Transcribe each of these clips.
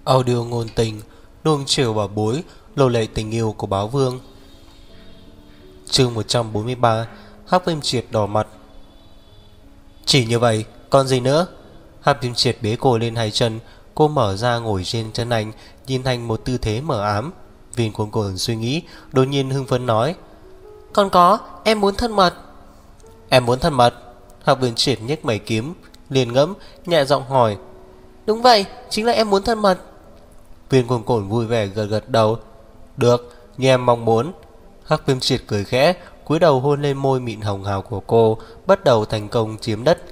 Audio ngôn tình, nuông chiều bảo bối, lô lệ tình yêu của báo vương. Chương 143. Hắc Viêm Triệt đỏ mặt. Chỉ như vậy, còn gì nữa? Hắc Viêm Triệt bế cô lên hai chân. Cô mở ra ngồi trên chân anh, nhìn thành một tư thế mờ ám. Viên Cuồng Cuồng suy nghĩ, đột nhiên hưng phấn nói: còn có, em muốn thân mật. Em muốn thân mật? Hắc Viêm Triệt nhếch mày kiếm, liền ngẫm, nhẹ giọng hỏi: đúng vậy, chính là em muốn thân mật. Viên Cuồng Cuồng vui vẻ gật gật đầu: được, như em mong muốn. Hắc Viêm Triệt cười khẽ, cúi đầu hôn lên môi mịn hồng hào của cô, bắt đầu thành công chiếm đất.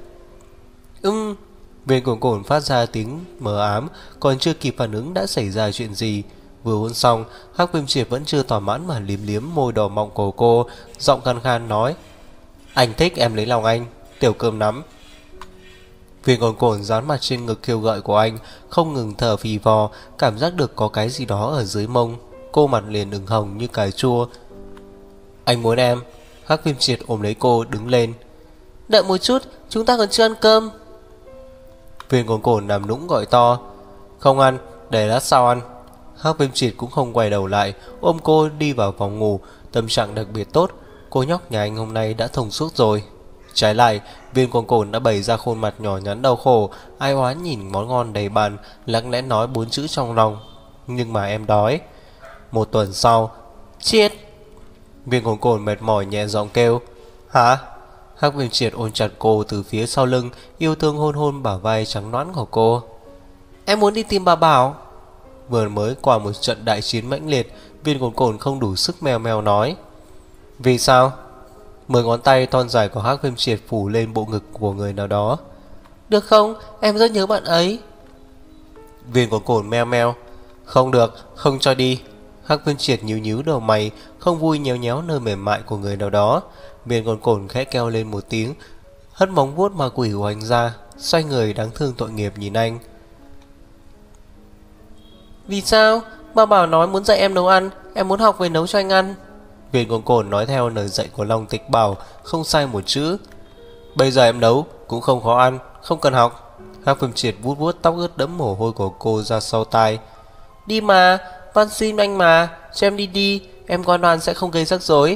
Viên Cuồng Cuồng phát ra tiếng mờ ám, còn chưa kịp phản ứng đã xảy ra chuyện gì. Vừa hôn xong, Hắc Viêm Triệt vẫn chưa thỏa mãn mà liếm liếm môi đỏ mọng của cô, giọng khan khan nói: anh thích em lấy lòng anh, tiểu cơm nắm. Viên Cuồng Cuồng dán mặt trên ngực kêu gợi của anh, không ngừng thở phì phò, cảm giác được có cái gì đó ở dưới mông. Cô mặt liền ửng hồng như cà chua. Anh muốn em. Hắc Viêm Triệt ôm lấy cô đứng lên. Đợi một chút, chúng ta còn chưa ăn cơm. Viên Cuồng Cuồng nằm nũng gọi to: không ăn, để lát sau ăn. Hắc Viêm Triệt cũng không quay đầu lại, ôm cô đi vào phòng ngủ. Tâm trạng đặc biệt tốt, cô nhóc nhà anh hôm nay đã thông suốt rồi. Trái lại, Viên Cuồng Cuồng đã bày ra khuôn mặt nhỏ nhắn đau khổ, ai oán nhìn món ngon đầy bàn, lặng lẽ nói 4 chữ trong lòng: nhưng mà em đói. Một tuần sau, Triệt. Viên Cuồng Cuồng mệt mỏi nhẹ giọng kêu: hả? Hắc Viêm Triệt ôm chặt cô từ phía sau lưng, yêu thương hôn hôn bả vai trắng nõn của cô. Em muốn đi tìm bà Bảo. Vừa mới qua một trận đại chiến mãnh liệt, Viên Cuồng Cuồng không đủ sức meo meo nói. Vì sao? 10 ngón tay thon dài của Hắc Viêm Triệt phủ lên bộ ngực của người nào đó. Được không? Em rất nhớ bạn ấy. Viên Cuồng Cuồng meo meo. Không được, không cho đi. Hắc Viêm Triệt nhíu nhíu đầu mày, không vui nhéo nhéo nơi mềm mại của người nào đó. Viên Cuồng Cuồng khẽ kêu lên một tiếng, hất móng vuốt ma quỷ của anh ra, xoay người đáng thương tội nghiệp nhìn anh. Vì sao? Bà Bảo nói muốn dạy em nấu ăn, em muốn học về nấu cho anh ăn. Viên Cuồng Cuồng nói theo lời dạy của Long Tịch Bảo, không sai một chữ. Bây giờ em nấu cũng không khó ăn, không cần học. Hắc Viêm Triệt vuốt vuốt tóc ướt đẫm mồ hôi của cô ra sau tai. Đi mà, van xin anh mà, cho em đi đi, em ngoan ngoan sẽ không gây rắc rối.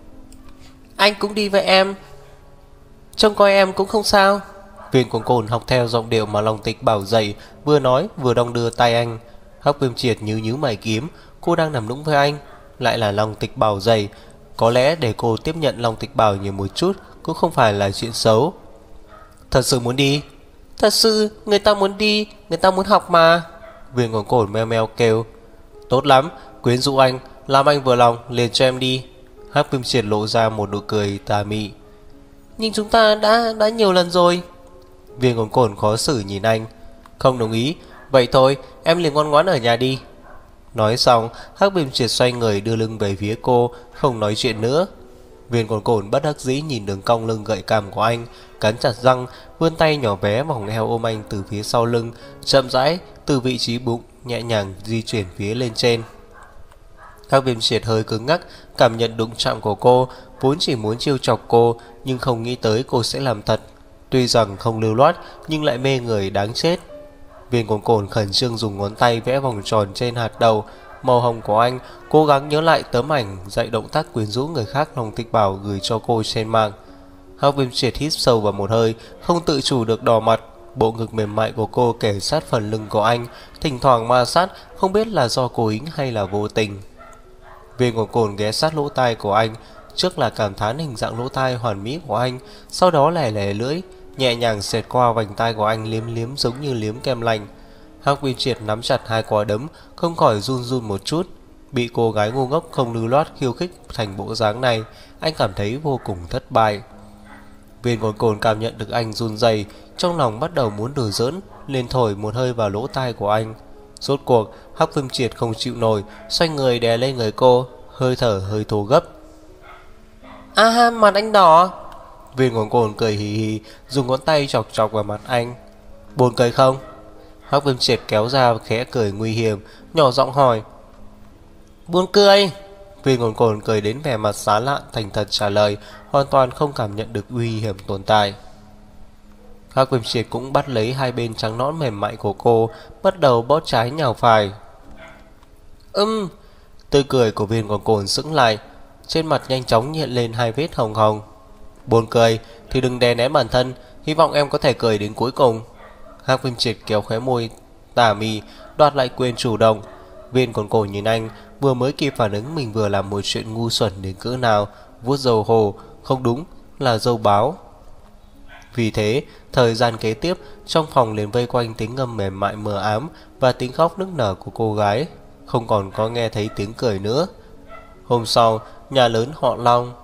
Anh cũng đi với em, trông coi em cũng không sao. Viên Cuồng Cuồng học theo giọng điệu mà Long Tịch Bảo dạy, vừa nói vừa đong đưa tay anh. Hắc Viêm Triệt nhíu mày kiếm, cô đang nằm nũng với anh, lại là Long Tịch Bảo dạy. Có lẽ để cô tiếp nhận Long Tịch Bảo nhiều một chút cũng không phải là chuyện xấu. Thật sự muốn đi? Thật sự, người ta muốn đi, người ta muốn học mà. Viên Cuồng Cuồng meo meo kêu. Tốt lắm, quyến rũ anh, làm anh vừa lòng, liền cho em đi. Hắc Viêm Triệt lộ ra một nụ cười tà mị. Nhưng chúng ta đã nhiều lần rồi. Viên Cuồng Cuồng khó xử nhìn anh. Không đồng ý, vậy thôi, em liền ngoan ngoãn ở nhà đi. Nói xong, Hắc Viêm Triệt xoay người đưa lưng về phía cô, không nói chuyện nữa. Viên Cuồng Cuồng bất đắc dĩ nhìn đường cong lưng gợi cảm của anh, cắn chặt răng, vươn tay nhỏ bé vòng eo ôm anh từ phía sau lưng, chậm rãi từ vị trí bụng nhẹ nhàng di chuyển phía lên trên. Hắc Viêm Triệt hơi cứng ngắc, cảm nhận đụng chạm của cô, vốn chỉ muốn trêu chọc cô, nhưng không nghĩ tới cô sẽ làm thật. Tuy rằng không lưu loát, nhưng lại mê người đáng chết. Viên Cuồng Cuồng khẩn trương dùng ngón tay vẽ vòng tròn trên hạt đầu màu hồng của anh, cố gắng nhớ lại tấm ảnh dạy động tác quyến rũ người khác Long Tịch Bảo gửi cho cô trên mạng. Hắc Viêm Triệt hít sâu vào một hơi, không tự chủ được đỏ mặt. Bộ ngực mềm mại của cô kề sát phần lưng của anh, thỉnh thoảng ma sát, không biết là do cố ý hay là vô tình. Viên Cuồng Cuồng ghé sát lỗ tai của anh, trước là cảm thán hình dạng lỗ tai hoàn mỹ của anh, sau đó lẻ lẻ lưỡi nhẹ nhàng xẹt qua vành tai của anh, liếm liếm giống như liếm kem lạnh. Hắc Viêm Triệt nắm chặt hai quả đấm, không khỏi run run một chút. Bị cô gái ngu ngốc không lưu loát khiêu khích thành bộ dáng này, anh cảm thấy vô cùng thất bại. Viên Cuồng Cuồng cảm nhận được anh run rẩy, trong lòng bắt đầu muốn đùa giỡn, liền thổi một hơi vào lỗ tai của anh. Rốt cuộc, Hắc Viêm Triệt không chịu nổi, xoay người đè lên người cô, hơi thở hơi thô gấp. A ha, mặt anh đỏ. Viên Cuồng Cuồng cười hì hì, dùng ngón tay chọc chọc vào mặt anh. Buồn cười không? Hắc Viêm Triệt kéo ra khẽ cười nguy hiểm, nhỏ giọng hỏi. Buồn cười. Viên Cuồng Cuồng cười đến vẻ mặt sán lạn thành thật trả lời, hoàn toàn không cảm nhận được uy hiểm tồn tại. Hắc Viêm Triệt cũng bắt lấy hai bên trắng nõn mềm mại của cô, bắt đầu bóp trái nhào phải. Tươi cười của Viên Còn Cồn sững lại, trên mặt nhanh chóng hiện lên hai vết hồng hồng. Buồn cười thì đừng đè nén bản thân, hy vọng em có thể cười đến cuối cùng. Hắc Viêm Triệt kéo khóe môi tà mị, đoạt lại quyền chủ động. Viên Còn Cồn nhìn anh, vừa mới kịp phản ứng mình vừa làm một chuyện ngu xuẩn đến cỡ nào, vuốt dầu hồ, không đúng là dâu báo. Vì thế, thời gian kế tiếp, trong phòng liền vây quanh tiếng ngâm mềm mại mờ ám và tiếng khóc nức nở của cô gái, không còn có nghe thấy tiếng cười nữa. Hôm sau, nhà lớn họ Long.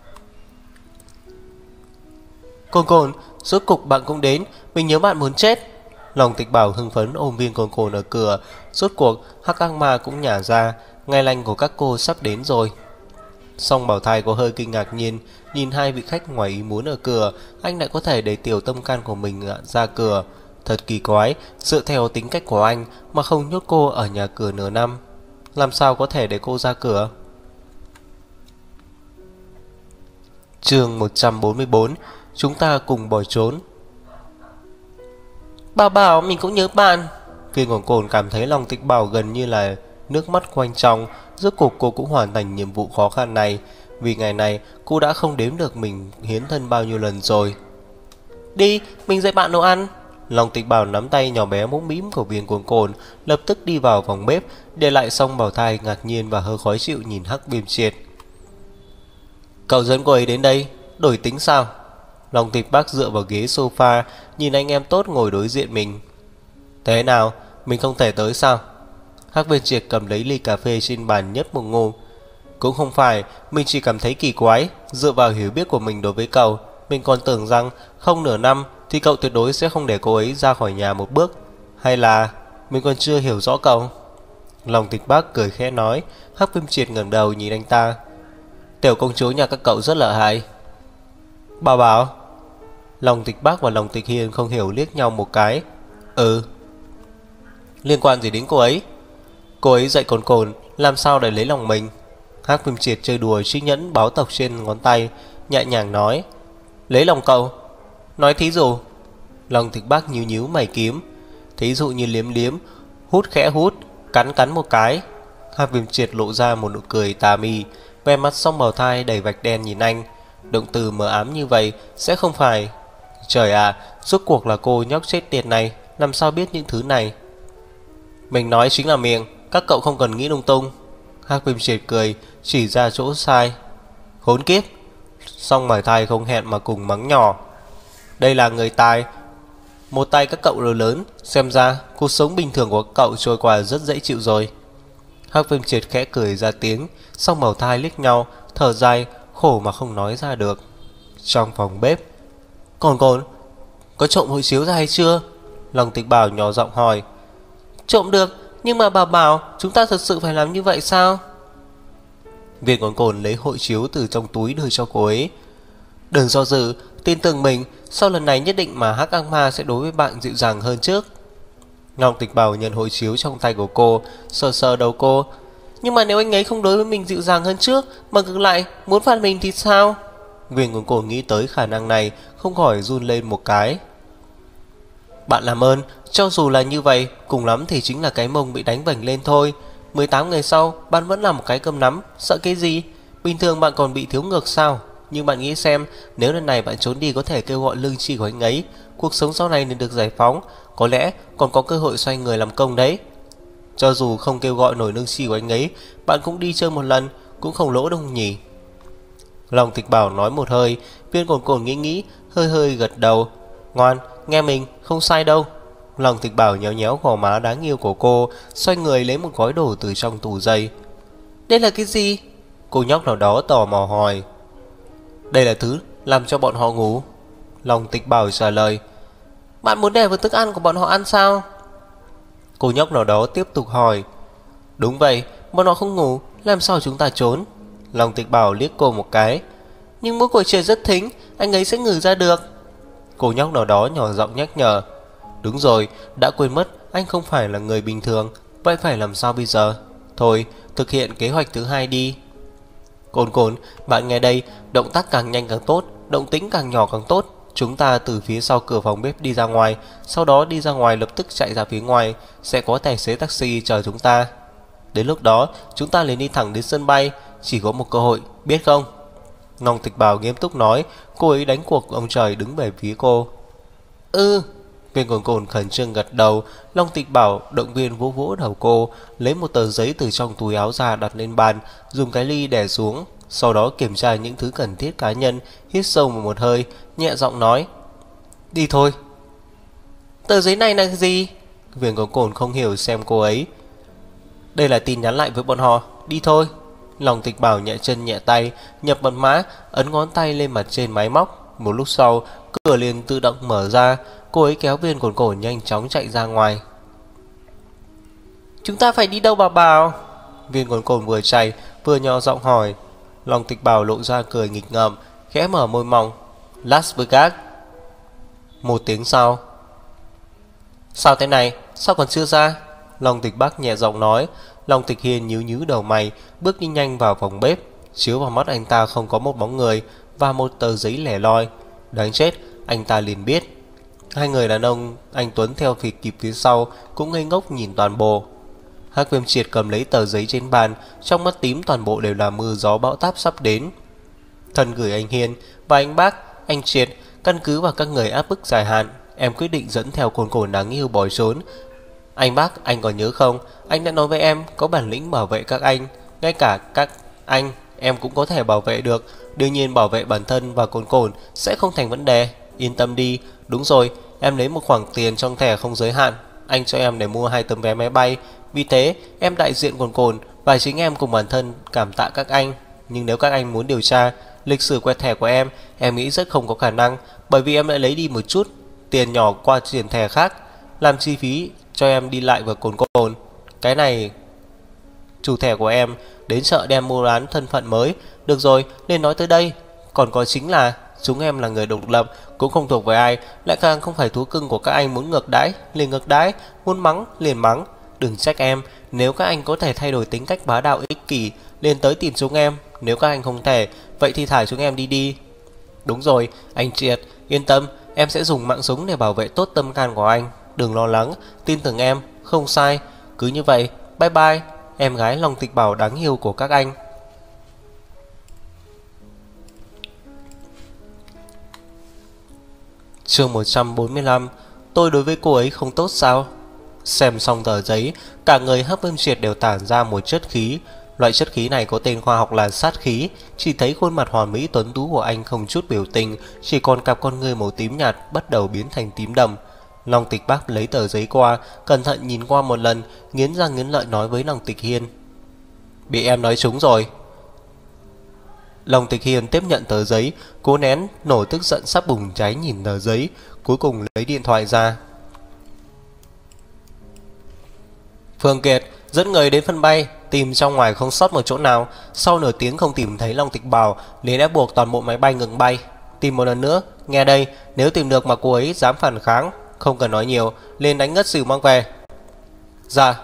Cồn Cồn, rốt cục bạn cũng đến, mình nhớ bạn muốn chết. Long Tịch Bảo hưng phấn ôm Viên Cồn Cồn ở cửa. Rốt cuộc, Hắc Ác Ma cũng nhả ra, ngày lành của các cô sắp đến rồi. Song Bảo Thai có hơi kinh ngạc nhiên, nhìn hai vị khách ngoài ý muốn ở cửa, anh lại có thể để tiểu tâm can của mình ra cửa. Thật kỳ quái, dựa theo tính cách của anh mà không nhốt cô ở nhà cửa nửa năm. Làm sao có thể để cô ra cửa? Chương 144, chúng ta cùng bỏ trốn. Bảo Bảo, mình cũng nhớ bạn. Viên Còn Cồn cảm thấy Long Tịch Bảo gần như là nước mắt quanh trong. Rốt cuộc cô cũng hoàn thành nhiệm vụ khó khăn này. Vì ngày này cô đã không đếm được mình hiến thân bao nhiêu lần rồi. Đi, mình dạy bạn nấu ăn. Long Tịch Bảo nắm tay nhỏ bé mũm mĩm của Viên Còn Cồn, lập tức đi vào phòng bếp, để lại Song Bảo Thai ngạc nhiên và hơi khó chịu nhìn Hắc Viêm Triệt. Cậu dẫn cô ấy đến đây, đổi tính sao? Long Tịch Bác dựa vào ghế sofa, nhìn anh em tốt ngồi đối diện mình. Thế nào, mình không thể tới sao? Hắc Viêm Triệt cầm lấy ly cà phê trên bàn nhấp một ngụm. Cũng không phải, mình chỉ cảm thấy kỳ quái. Dựa vào hiểu biết của mình đối với cậu, mình còn tưởng rằng không nửa năm thì cậu tuyệt đối sẽ không để cô ấy ra khỏi nhà một bước. Hay là mình còn chưa hiểu rõ cậu? Long Tịch Bác cười khẽ nói. Hắc Viêm Triệt ngẩng đầu nhìn anh ta. Tiểu công chúa nhà các cậu rất lợi hại. Bảo Bảo. Long Tịch Bác và Long Tịch Hiên không hiểu liếc nhau một cái. Liên quan gì đến cô ấy? Cô ấy dạy Cồn Cồn làm sao để lấy lòng mình. Hắc Viêm Triệt chơi đùa chiếc nhẫn báo tộc trên ngón tay, nhẹ nhàng nói. Lấy lòng cậu? Nói thí dụ. Long Tịch Bác nhíu nhíu mày kiếm. Thí dụ như liếm liếm, hút khẽ hút, cắn cắn một cái. Hắc Viêm Triệt lộ ra một nụ cười tà mị, vẻ mặt Song Bảo Thai đầy vạch đen nhìn anh. Động từ mờ ám như vậy sẽ không phải. Trời ạ, rốt cuộc là cô nhóc chết tiệt này làm sao biết những thứ này? Mình nói chính là miệng, các cậu không cần nghĩ lung tung. Hắc Viêm Triệt cười, chỉ ra chỗ sai. Khốn kiếp. Song Bảo Thai không hẹn mà cùng mắng nhỏ. Đây là người tài. Một tay các cậu lớn, xem ra cuộc sống bình thường của các cậu trôi qua rất dễ chịu rồi. Hắc Viêm Triệt khẽ cười ra tiếng. Song Bảo Thai liếc nhau, thở dài, khổ mà không nói ra được. Trong phòng bếp, Cồn Cồn, có trộm hộ chiếu ra hay chưa? Long Tịch Bảo nhỏ giọng hỏi. Trộm được, nhưng mà Bảo Bảo, chúng ta thật sự phải làm như vậy sao? Viên Còn Cồn lấy hộ chiếu từ trong túi đưa cho cô ấy. Đừng do dự, tin tưởng mình, sau lần này nhất định mà Hắc Ác Ma sẽ đối với bạn dịu dàng hơn trước. Long Tịch Bảo nhận hộ chiếu trong tay của cô, sờ sờ đầu cô. Nhưng mà nếu anh ấy không đối với mình dịu dàng hơn trước, mà ngược lại muốn phạt mình thì sao? Viên Còn Cồn nghĩ tới khả năng này, không khỏi run lên một cái. Bạn làm ơn, cho dù là như vậy, cùng lắm thì chính là cái mông bị đánh vành lên thôi. 18 ngày sau, bạn vẫn là một cái cơm nắm, sợ cái gì? Bình thường bạn còn bị thiếu ngược sao? Nhưng bạn nghĩ xem, nếu lần này bạn trốn đi có thể kêu gọi lương tri của anh ấy, cuộc sống sau này nên được giải phóng, có lẽ còn có cơ hội xoay người làm công đấy. Cho dù không kêu gọi nổi lương tri của anh ấy, bạn cũng đi chơi một lần, cũng không lỗ đâu nhỉ. Long Tịch Bảo nói một hơi. Viên Còn Cồn nghĩ, hơi hơi gật đầu. Ngoan, nghe mình, không sai đâu. Long Tịch Bảo nhéo nhéo gò má đáng yêu của cô, xoay người lấy một gói đồ từ trong tủ giày. Đây là cái gì? Cô nhóc nào đó tò mò hỏi. Đây là thứ làm cho bọn họ ngủ. Long Tịch Bảo trả lời. Bạn muốn để vào thức ăn của bọn họ ăn sao? Cô nhóc nào đó tiếp tục hỏi. Đúng vậy, bọn họ không ngủ, làm sao chúng ta trốn? Long Tịch Bảo liếc cô một cái. Nhưng mũi của trời rất thính, anh ấy sẽ ngửi ra được. Cô nhóc nào đó nhỏ giọng nhắc nhở. Đúng rồi, đã quên mất anh không phải là người bình thường. Vậy phải làm sao bây giờ? Thôi, thực hiện kế hoạch thứ hai đi. Cồn Cồn, bạn nghe đây, động tác càng nhanh càng tốt, động tĩnh càng nhỏ càng tốt. chúng ta từ phía sau cửa phòng bếp đi ra ngoài, sau đó đi ra ngoài lập tức chạy ra phía ngoài, sẽ có tài xế taxi chờ chúng ta. Đến lúc đó, chúng ta liền đi thẳng đến sân bay, chỉ có một cơ hội, biết không? Long Tịch Bảo nghiêm túc nói, cô ấy đánh cuộc ông trời đứng về phía cô. Viên Cồn Cồn khẩn trương gật đầu. Long Tịch Bảo động viên vỗ vỗ đầu cô, lấy một tờ giấy từ trong túi áo ra đặt lên bàn, dùng cái ly đè xuống, sau đó kiểm tra những thứ cần thiết cá nhân, hít sâu một hơi, nhẹ giọng nói, đi thôi. Tờ giấy này là gì? Viên Cồn Cồn không hiểu xem cô ấy. Đây là tin nhắn lại với bọn họ, đi thôi. Long Tịch Bảo nhẹ chân nhẹ tay, nhập mật mã, ấn ngón tay lên mặt trên máy móc. Một lúc sau, cửa liền tự động mở ra. Cô ấy kéo Viên Cồn Cồn nhanh chóng chạy ra ngoài. Chúng ta phải đi đâu bà Bảo? Viên Cồn Cồn vừa chạy vừa nhỏ giọng hỏi. Long Tịch Bảo lộ ra cười nghịch ngợm, khẽ mở môi mỏng. Las Vegas. Một tiếng sau. Sao thế này? Sao còn chưa ra? Long Tịch Bắc nhẹ giọng nói. Long Tịch Hiên nhíu nhíu đầu mày, bước đi nhanh vào phòng bếp. Chiếu vào mắt anh ta không có một bóng người và một tờ giấy lẻ loi. Đáng chết, anh ta liền biết. Hai người đàn ông anh Tuấn theo phía kịp phía sau cũng ngây ngốc nhìn toàn bộ. Hắc Viêm Triệt cầm lấy tờ giấy trên bàn, trong mắt tím toàn bộ đều là mưa gió bão táp sắp đến. Thần gửi anh Hiên và anh Bác, anh Triệt, căn cứ vào các người áp bức dài hạn, em quyết định dẫn theo Cồn Cồn đáng yêu bỏ trốn. Anh Bác, anh còn nhớ không? Anh đã nói với em có bản lĩnh bảo vệ các anh, ngay cả các anh em cũng có thể bảo vệ được. Đương nhiên bảo vệ bản thân và Cồn Cồn sẽ không thành vấn đề. Yên tâm đi. Đúng rồi, em lấy một khoản tiền trong thẻ không giới hạn, anh cho em để mua 2 tấm vé máy bay. Vì thế em đại diện Cồn Cồn và chính em cùng bản thân cảm tạ các anh. Nhưng nếu các anh muốn điều tra lịch sử quẹt thẻ của em nghĩ rất không có khả năng, bởi vì em đã lấy đi một chút tiền nhỏ qua tiền thẻ khác, làm chi phí cho em đi lại với Cồn Cồn. Cái này chủ thẻ của em đến chợ đem mua bán thân phận mới. Được rồi, nên nói tới đây. Còn có chính là chúng em là người độc lập, cũng không thuộc về ai, lại càng không phải thú cưng của các anh. Muốn ngược đãi liền ngược đãi, muốn mắng liền mắng. Đừng trách em, nếu các anh có thể thay đổi tính cách bá đạo ích kỷ liền tới tìm chúng em, nếu các anh không thể, vậy thì thả chúng em đi đi. Đúng rồi, anh Triệt, yên tâm, em sẽ dùng mạng súng để bảo vệ tốt tâm can của anh. Đừng lo lắng, tin tưởng em, không sai. Cứ như vậy, bye bye, em gái Long Tịch Bảo đáng yêu của các anh. Chương 145. Tôi đối với cô ấy không tốt sao? Xem xong tờ giấy, cả người Hắc Viêm Triệt đều tản ra một chất khí. Loại chất khí này có tên khoa học là sát khí. Chỉ thấy khuôn mặt hoàn mỹ tuấn tú của anh không chút biểu tình, chỉ còn cặp con ngươi màu tím nhạt bắt đầu biến thành tím đậm. Long Tịch Bắc lấy tờ giấy qua, cẩn thận nhìn qua một lần, nghiến răng nghiến lợi nói với Long Tịch Hiên. Bị em nói trúng rồi. Long Tịch Hiên tiếp nhận tờ giấy, cố nén nổi tức giận sắp bùng cháy nhìn tờ giấy, cuối cùng lấy điện thoại ra. Phương Kiệt dẫn người đến sân bay, tìm trong ngoài không sót một chỗ nào. Sau nửa tiếng không tìm thấy Long Tịch Bảo, liền ép buộc toàn bộ máy bay ngừng bay. Tìm một lần nữa, nghe đây, nếu tìm được mà cô ấy dám phản kháng, không cần nói nhiều, lên đánh ngất xỉu mang về. Dạ.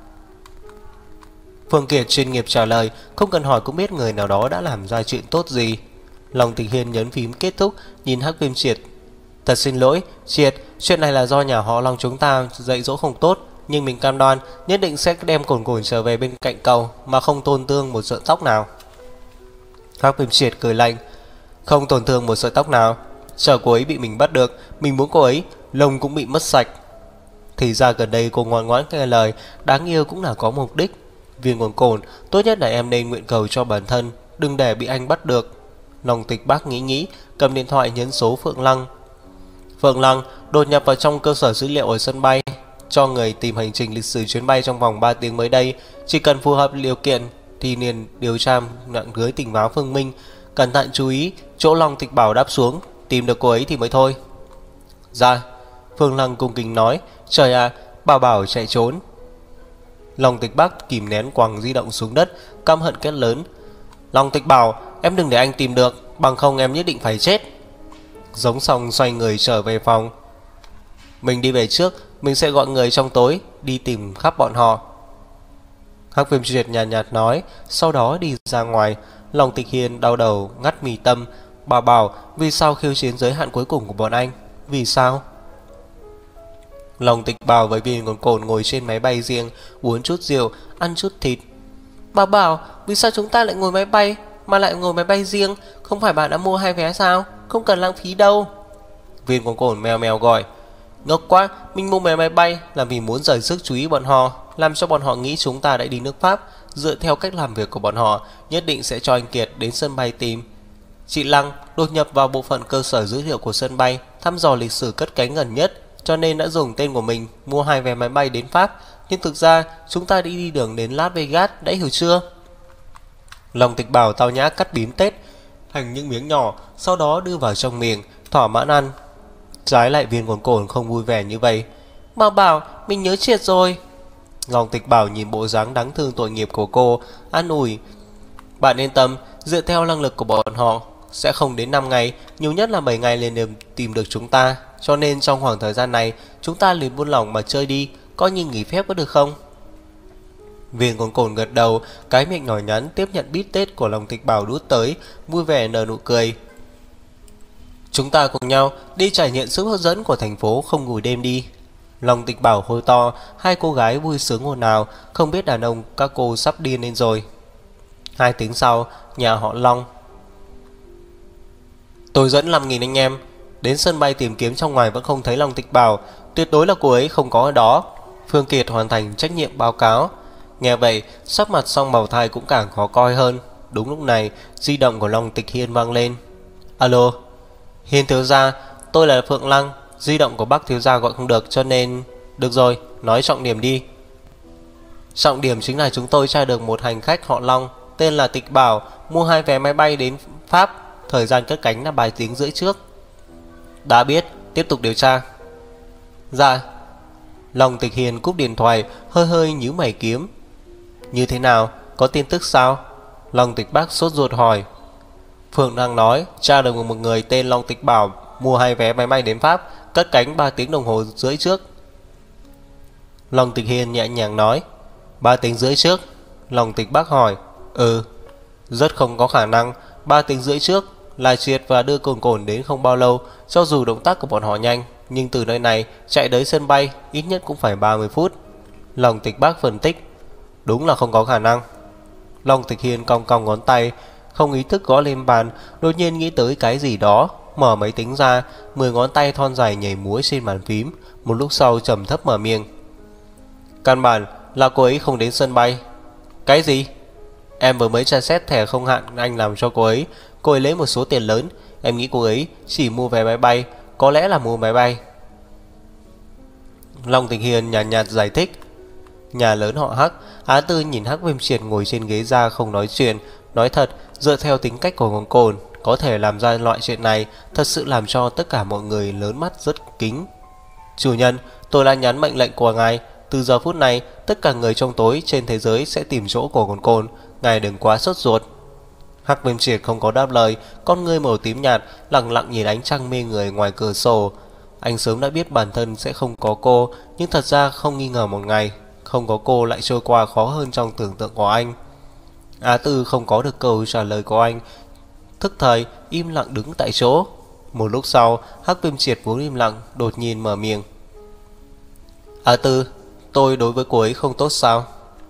Phương Kiệt chuyên nghiệp trả lời, không cần hỏi cũng biết người nào đó đã làm ra chuyện tốt gì. Long Tịch Hiên nhấn phím kết thúc, nhìn Hắc Viêm Triệt. Thật xin lỗi, Triệt, chuyện này là do nhà họ Long chúng ta dạy dỗ không tốt, nhưng mình cam đoan nhất định sẽ đem Cồn Cồn trở về bên cạnh cầu mà không tổn thương một sợi tóc nào. Hắc Viêm Triệt cười lạnh. Không tổn thương một sợi tóc nào? Sợ cô ấy bị mình bắt được, mình muốn cô ấy lông cũng bị mất sạch. Thì ra gần đây cô ngoan ngoãn nghe lời, đáng yêu cũng là có mục đích. Viên Cồn Cồn, tốt nhất là em nên nguyện cầu cho bản thân, đừng để bị anh bắt được. Long Tịch Bắc nghĩ, cầm điện thoại nhấn số Phượng Lăng. Phượng Lăng đột nhập vào trong cơ sở dữ liệu ở sân bay, cho người tìm hành trình lịch sử chuyến bay trong vòng 3 tiếng mới đây. Chỉ cần phù hợp điều kiện thì liền điều tra mạng lưới tình báo Phương Minh, cẩn thận chú ý chỗ Long Tịch Bảo đáp xuống, tìm được cô ấy thì mới thôi. Dạ. Phương Lăng cung kính nói. Trời à, Bảo chạy trốn. Long Tịch Bắc kìm nén quẳng di động xuống đất, căm hận kết lớn. Long Tịch Bảo, em đừng để anh tìm được, bằng không em nhất định phải chết. Giống xong xoay người trở về phòng. Mình đi về trước, mình sẽ gọi người trong tối đi tìm khắp bọn họ. Hắc Viêm Triệt nhàn nhạt nói, sau đó đi ra ngoài. Long Tịch Hiên đau đầu ngắt mì tâm, Bà bảo vì sao khiêu chiến giới hạn cuối cùng của bọn anh? Vì sao? Long Tịch Bảo với Viên Ngôn Cổn ngồi trên máy bay riêng, uống chút rượu, ăn chút thịt. Bà bảo vì sao chúng ta lại ngồi máy bay, mà lại ngồi máy bay riêng? Không phải bạn đã mua 2 vé sao? Không cần lãng phí đâu. Viên Ngôn Cổn meo meo gọi. Ngốc quá, mình mua vé máy bay là vì muốn rời sức chú ý bọn họ, làm cho bọn họ nghĩ chúng ta đã đi nước Pháp. Dựa theo cách làm việc của bọn họ, nhất định sẽ cho anh Kiệt đến sân bay tìm chị Lăng, đột nhập vào bộ phận cơ sở dữ liệu của sân bay, thăm dò lịch sử cất cánh gần nhất, cho nên đã dùng tên của mình mua 2 vé máy bay đến Pháp. Nhưng thực ra chúng ta đi đường đến Las Vegas, đã hiểu chưa? Long Tịch Bảo tao nhã cắt bím tết thành những miếng nhỏ, sau đó đưa vào trong miệng, thỏa mãn ăn. Trái lại Viên Ngôn Cổn không vui vẻ như vậy. Bảo mình nhớ triệt rồi. Long Tịch Bảo nhìn bộ dáng đáng thương tội nghiệp của cô, an ủi. Bạn yên tâm, dựa theo năng lực của bọn họ, sẽ không đến 5 ngày, nhiều nhất là 7 ngày liền tìm được chúng ta. Cho nên trong khoảng thời gian này, chúng ta liền buông lỏng mà chơi đi, coi như nghỉ phép có được không? Viên Ngôn Cổn gật đầu, cái miệng nhỏ nhắn tiếp nhận bít tết của Long Tịch Bảo đút tới, vui vẻ nở nụ cười. Chúng ta cùng nhau đi trải nghiệm sức hấp dẫn của thành phố không ngủ đêm đi. Long Tịch Bảo hô to, hai cô gái vui sướng ồn ào, không biết đàn ông các cô sắp điên lên rồi. 2 tiếng sau, nhà họ Long. Tôi dẫn 5.000 anh em đến sân bay tìm kiếm, trong ngoài vẫn không thấy Long Tịch Bảo, tuyệt đối là cô ấy không có ở đó. Phương Kiệt hoàn thành trách nhiệm báo cáo. Nghe vậy, sắc mặt Song Bảo Thai cũng càng khó coi hơn. Đúng lúc này, di động của Long Tịch Hiên vang lên. Alo, Hiên thiếu gia, tôi là Phượng Lăng. Di động của Bắc thiếu gia gọi không được, cho nên... Được rồi, nói trọng điểm đi. Trọng điểm chính là chúng tôi tra được một hành khách họ Long, tên là Tịch Bảo, mua 2 vé máy bay đến Pháp, thời gian cất cánh là 3 tiếng rưỡi trước. Đã biết, tiếp tục điều tra. Dạ. Long Tịch Hiền cúp điện thoại, hơi hơi nhíu mày kiếm. Như thế nào, có tin tức sao? Long Tịch Bắc sốt ruột hỏi. Phượng đang nói tra được một người tên Long Tịch Bảo mua 2 vé máy bay đến Pháp, cất cánh 3 tiếng đồng hồ rưỡi trước. Long Tịch Hiền nhẹ nhàng nói. 3 tiếng rưỡi trước? Long Tịch Bắc hỏi. Rất không có khả năng. 3 tiếng rưỡi trước là triệt và đưa Cồn Cồn đến không bao lâu. Cho dù động tác của bọn họ nhanh, nhưng từ nơi này chạy tới sân bay ít nhất cũng phải 30 phút. Long Tịch Bắc phân tích. Đúng là không có khả năng. Long Tịch Hiền cong cong ngón tay, không ý thức gõ lên bàn, đột nhiên nghĩ tới cái gì đó, mở máy tính ra, 10 ngón tay thon dài nhảy múa trên bàn phím, một lúc sau trầm thấp mở miệng. Căn bản là cô ấy không đến sân bay. Cái gì? Em vừa mới tra xét thẻ không hạn anh làm cho cô ấy lấy một số tiền lớn, em nghĩ cô ấy chỉ mua vé máy bay, có lẽ là mua máy bay. Long Tịch Hiền nhàn nhạt giải thích. Nhà lớn họ Hắc, Á Tư nhìn Hắc Viêm Triệt ngồi trên ghế ra không nói chuyện. Nói thật, dựa theo tính cách của Ngôn Cồn, có thể làm ra loại chuyện này thật sự làm cho tất cả mọi người lớn mắt rất kính. Chủ nhân, tôi đã nhắn mệnh lệnh của ngài. Từ giờ phút này, tất cả người trong tối trên thế giới sẽ tìm chỗ của Ngôn Cồn. Ngài đừng quá sốt ruột. Hắc Viêm Triệt không có đáp lời, con ngươi màu tím nhạt lặng lặng nhìn ánh trăng mê người ngoài cửa sổ. Anh sớm đã biết bản thân sẽ không có cô, nhưng thật ra không nghi ngờ một ngày không có cô lại trôi qua khó hơn trong tưởng tượng của anh. Á Tư không có được câu trả lời của anh, thức thời im lặng đứng tại chỗ. Một lúc sau, Hắc Viêm Triệt vốn im lặng đột nhiên mở miệng. Á Tư, tôi đối với cô ấy không tốt sao?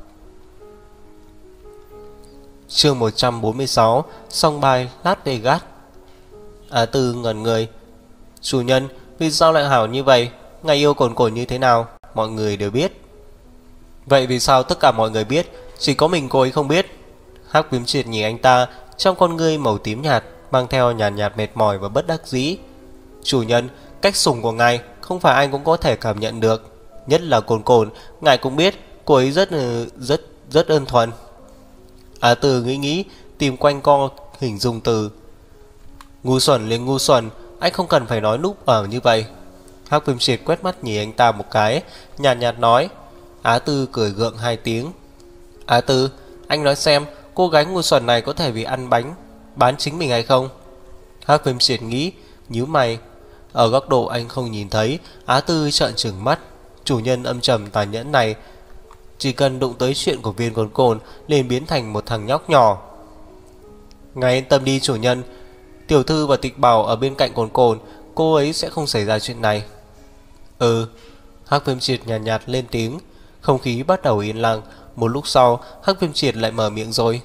Chương 146, song bài Las Vegas. Á Tư ngẩn người. Chủ nhân, vì sao lại hảo như vậy? Ngài yêu Cồn Cồn như thế nào, mọi người đều biết. Vậy vì sao tất cả mọi người biết, chỉ có mình cô ấy không biết? Hắc Viêm Triệt nhìn anh ta, trong con ngươi màu tím nhạt mang theo nhàn nhạt mệt mỏi và bất đắc dĩ. Chủ nhân, cách sủng của ngài không phải anh cũng có thể cảm nhận được. Nhất là Cồn Cồn, ngài cũng biết cô ấy rất ơn thuần. Á Tư nghĩ tìm quanh co hình dung từ. Ngu xuẩn liền ngu xuẩn, anh không cần phải nói núp ở như vậy. Hắc Viêm Triệt quét mắt nhìn anh ta một cái, nhàn nhạt nói. Á Tư cười gượng 2 tiếng. Á Tư, anh nói xem, cô gái ngu xuẩn này có thể vì ăn bánh bán chính mình hay không? Hắc Viêm Triệt nghĩ, nhíu mày. Ở góc độ anh không nhìn thấy, Á Tư trợn trừng mắt. Chủ nhân âm trầm tàn nhẫn này chỉ cần đụng tới chuyện của Viên Cồn Cồn liền biến thành một thằng nhóc nhỏ. Ngài yên tâm đi chủ nhân, Tiểu thư và Tịch Bảo ở bên cạnh Cồn Cồn, cô ấy sẽ không xảy ra chuyện này. Ừ. Hắc Viêm Triệt nhàn nhạt lên tiếng. Không khí bắt đầu yên lặng. Một lúc sau Hắc Viêm Triệt lại mở miệng rồi.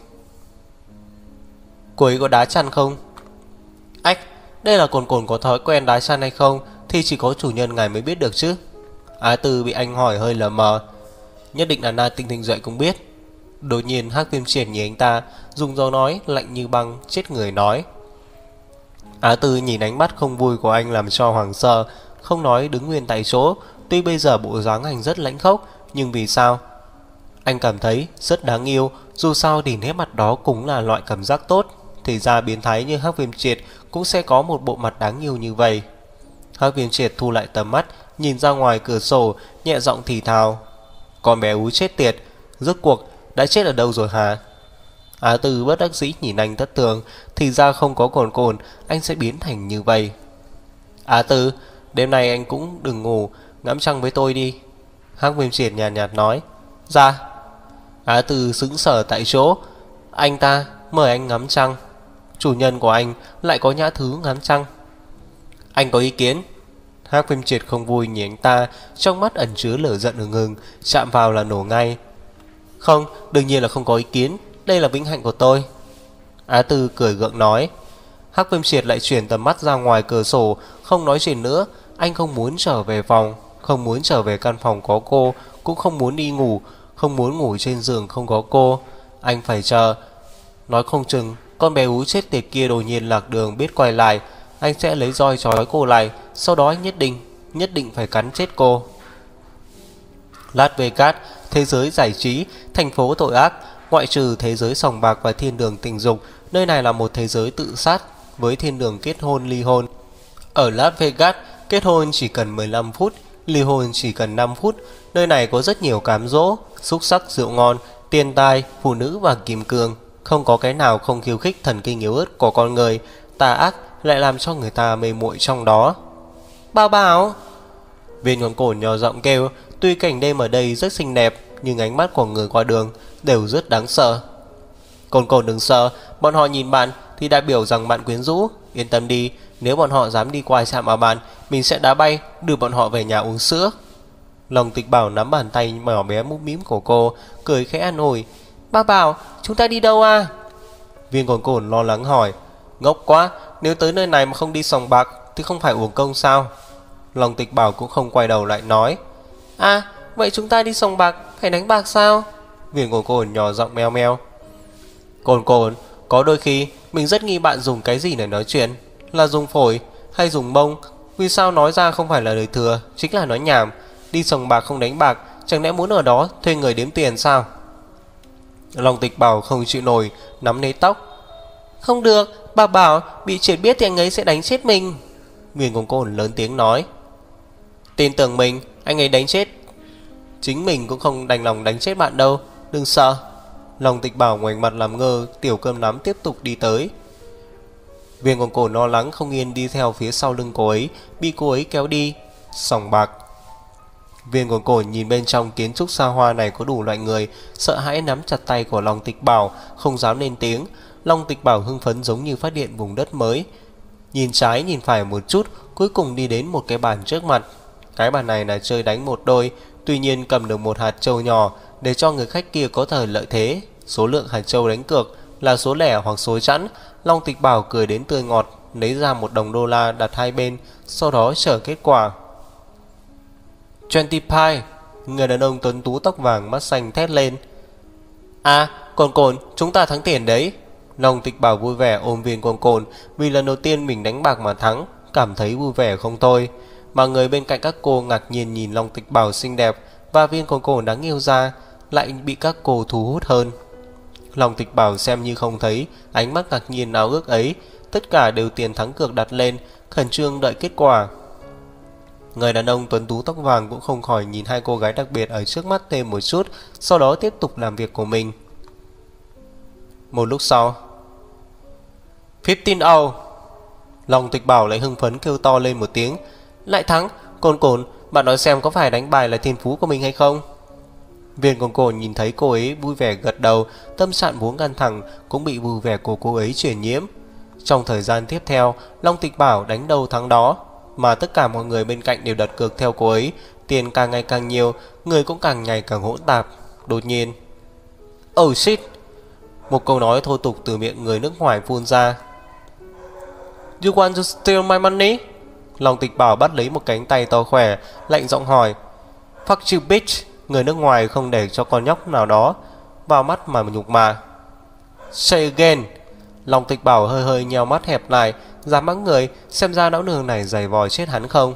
Cô ấy có đá chăn không? Ách, đây là Cồn Cồn có thói quen đá chăn hay không thì chỉ có chủ nhân ngài mới biết được chứ. Á Tư bị anh hỏi hơi lờ mờ. Nhất định là Na Tinh Tinh dậy cũng biết. Đột nhiên Hắc Viêm Triệt nhìn anh ta, dùng dấu nói lạnh như băng, chết người nói. Á Tư nhìn ánh mắt không vui của anh làm cho hoảng sợ, không nói đứng nguyên tại chỗ. Tuy bây giờ bộ dáng anh rất lãnh khốc, nhưng vì sao? Anh cảm thấy rất đáng yêu. Dù sao thì nét mặt đó cũng là loại cảm giác tốt. Thì ra biến thái như Hắc Viêm Triệt cũng sẽ có một bộ mặt đáng yêu như vậy. Hắc Viêm Triệt thu lại tầm mắt, nhìn ra ngoài cửa sổ, nhẹ giọng thì thào. Con bé ú chết tiệt, rốt cuộc đã chết ở đâu rồi hả? Á Tư bất đắc dĩ nhìn anh thất thường. Thì ra không có Cồn Cồn anh sẽ biến thành như vậy. Á Tư, đêm nay anh cũng đừng ngủ, ngắm trăng với tôi đi. Hắc Viêm Triệt nhàn nhạt nói. Dạ. Á Tư sững sờ tại chỗ. Anh ta mời anh ngắm trăng, chủ nhân của anh lại có nhã thứ ngắm trăng. Anh có ý kiến? Hắc Viêm Triệt không vui nhìn anh ta, trong mắt ẩn chứa lửa giận hừng hừng, chạm vào là nổ ngay. Không, đương nhiên là không có ý kiến, đây là vinh hạnh của tôi. Á Tư cười gượng nói. Hắc Viêm Triệt lại chuyển tầm mắt ra ngoài cửa sổ, không nói chuyện nữa. Anh không muốn trở về phòng, không muốn trở về căn phòng có cô, cũng không muốn đi ngủ, không muốn ngủ trên giường không có cô. Anh phải chờ. Nói không chừng con bé ú chết tiệt kia đột nhiên lạc đường biết quay lại, anh sẽ lấy roi trói cô lại. Sau đó anh nhất định phải cắn chết cô. Las Vegas, thế giới giải trí, thành phố tội ác. Ngoại trừ thế giới sòng bạc và thiên đường tình dục, nơi này là một thế giới tự sát với thiên đường kết hôn ly hôn. Ở Las Vegas, kết hôn chỉ cần 15 phút, ly hôn chỉ cần 5 phút. Nơi này có rất nhiều cám dỗ, xúc sắc, rượu ngon, tiền tài, phụ nữ và kim cương. Không có cái nào không khiêu khích thần kinh yếu ớt của con người. Tà ác lại làm cho người ta mê muội trong đó. Bảo Bảo! Viên Cồn Cồn nhỏ giọng kêu. Tuy cảnh đêm ở đây rất xinh đẹp, nhưng ánh mắt của người qua đường đều rất đáng sợ. Cồn Cồn đừng sợ, bọn họ nhìn bạn thì đại biểu rằng bạn quyến rũ. Yên tâm đi, nếu bọn họ dám đi qua chạm vào bạn, mình sẽ đá bay, đưa bọn họ về nhà uống sữa. Lòng Tịch Bảo nắm bàn tay nhỏ bé mũm mĩm của cô, cười khẽ an ủi. Bảo Bảo, chúng ta đi đâu à? Viên Cồn Cồn lo lắng hỏi. Ngốc quá, nếu tới nơi này mà không đi sòng bạc thì không phải uổng công sao? Lòng Tịch Bảo cũng không quay đầu lại nói. À, vậy chúng ta đi sòng bạc phải đánh bạc sao? Viên Cồn Cồn nhỏ giọng meo meo. Cồn Cồn, có đôi khi mình rất nghi bạn dùng cái gì để nói chuyện. Là dùng phổi hay dùng mông? Vì sao nói ra không phải là lời thừa, chính là nói nhảm. Đi sòng bạc không đánh bạc, chẳng lẽ muốn ở đó thuê người đếm tiền sao? Lòng Tịch Bảo không chịu nổi, nắm lấy tóc. Không được, bà bảo bị Triệt biết thì anh ấy sẽ đánh chết mình. Viên Cồn Cồn lớn tiếng nói. Tin tưởng mình, anh ấy đánh chết chính mình cũng không đành lòng đánh chết bạn đâu, đừng sợ. Lòng Tịch Bảo ngoảnh mặt làm ngơ. Tiểu Cơm Nắm tiếp tục đi tới. Viên Cồn Cồn lo lắng không yên đi theo phía sau lưng cô ấy, bị cô ấy kéo đi. Sòng bạc. Viên Cồn Cồn nhìn bên trong kiến trúc xa hoa này có đủ loại người, sợ hãi nắm chặt tay của Long Tịch Bảo, không dám lên tiếng. Long Tịch Bảo hưng phấn giống như phát hiện vùng đất mới. Nhìn trái nhìn phải một chút, cuối cùng đi đến một cái bàn trước mặt. Cái bàn này là chơi đánh một đôi, tuy nhiên cầm được một hạt trâu nhỏ để cho người khách kia có thời lợi thế. Số lượng hạt trâu đánh cược là số lẻ hoặc số chẵn. Long Tịch Bảo cười đến tươi ngọt, lấy ra $1 đặt hai bên, sau đó chờ kết quả. 20 pie. Người đàn ông tuấn tú tóc vàng mắt xanh thét lên. À, Cồn Cồn, chúng ta thắng tiền đấy. Long Tịch Bảo vui vẻ ôm Viên Cồn Cồn, vì lần đầu tiên mình đánh bạc mà thắng, cảm thấy vui vẻ không thôi. Mà người bên cạnh các cô ngạc nhiên nhìn Long Tịch Bảo xinh đẹp và Viên Cồn Cồn đáng yêu ra, lại bị các cô thu hút hơn. Long Tịch Bảo xem như không thấy ánh mắt ngạc nhiên ao ước ấy. Tất cả đều tiền thắng cược đặt lên, khẩn trương đợi kết quả. Người đàn ông tuấn tú tóc vàng cũng không khỏi nhìn hai cô gái đặc biệt ở trước mắt thêm một chút, sau đó tiếp tục làm việc của mình. Một lúc sau, 15-0. Long Tịch Bảo lại hưng phấn kêu to lên một tiếng. Lại thắng. Cồn Cồn, bạn nói xem có phải đánh bài là thiên phú của mình hay không? Viên Cồn Cồn nhìn thấy cô ấy vui vẻ gật đầu, tâm trạng vốn căng thẳng cũng bị vui vẻ của cô ấy truyền nhiễm. Trong thời gian tiếp theo, Long Tịch Bảo đánh đâu thắng đó, mà tất cả mọi người bên cạnh đều đặt cược theo cô ấy. Tiền càng ngày càng nhiều, người cũng càng ngày càng hỗn tạp. Đột nhiên, "Oh shit!" Một câu nói thô tục từ miệng người nước ngoài phun ra. "You want to steal my money?" Long Tịch Bảo bắt lấy một cánh tay to khỏe, lạnh giọng hỏi. "Fuck you bitch!" Người nước ngoài không để cho con nhóc nào đó vào mắt mà nhục mạ. "Say again!" Long Tịch Bảo hơi hơi nheo mắt hẹp lại, dám mắng người, xem ra não đường này giày vò chết hắn không.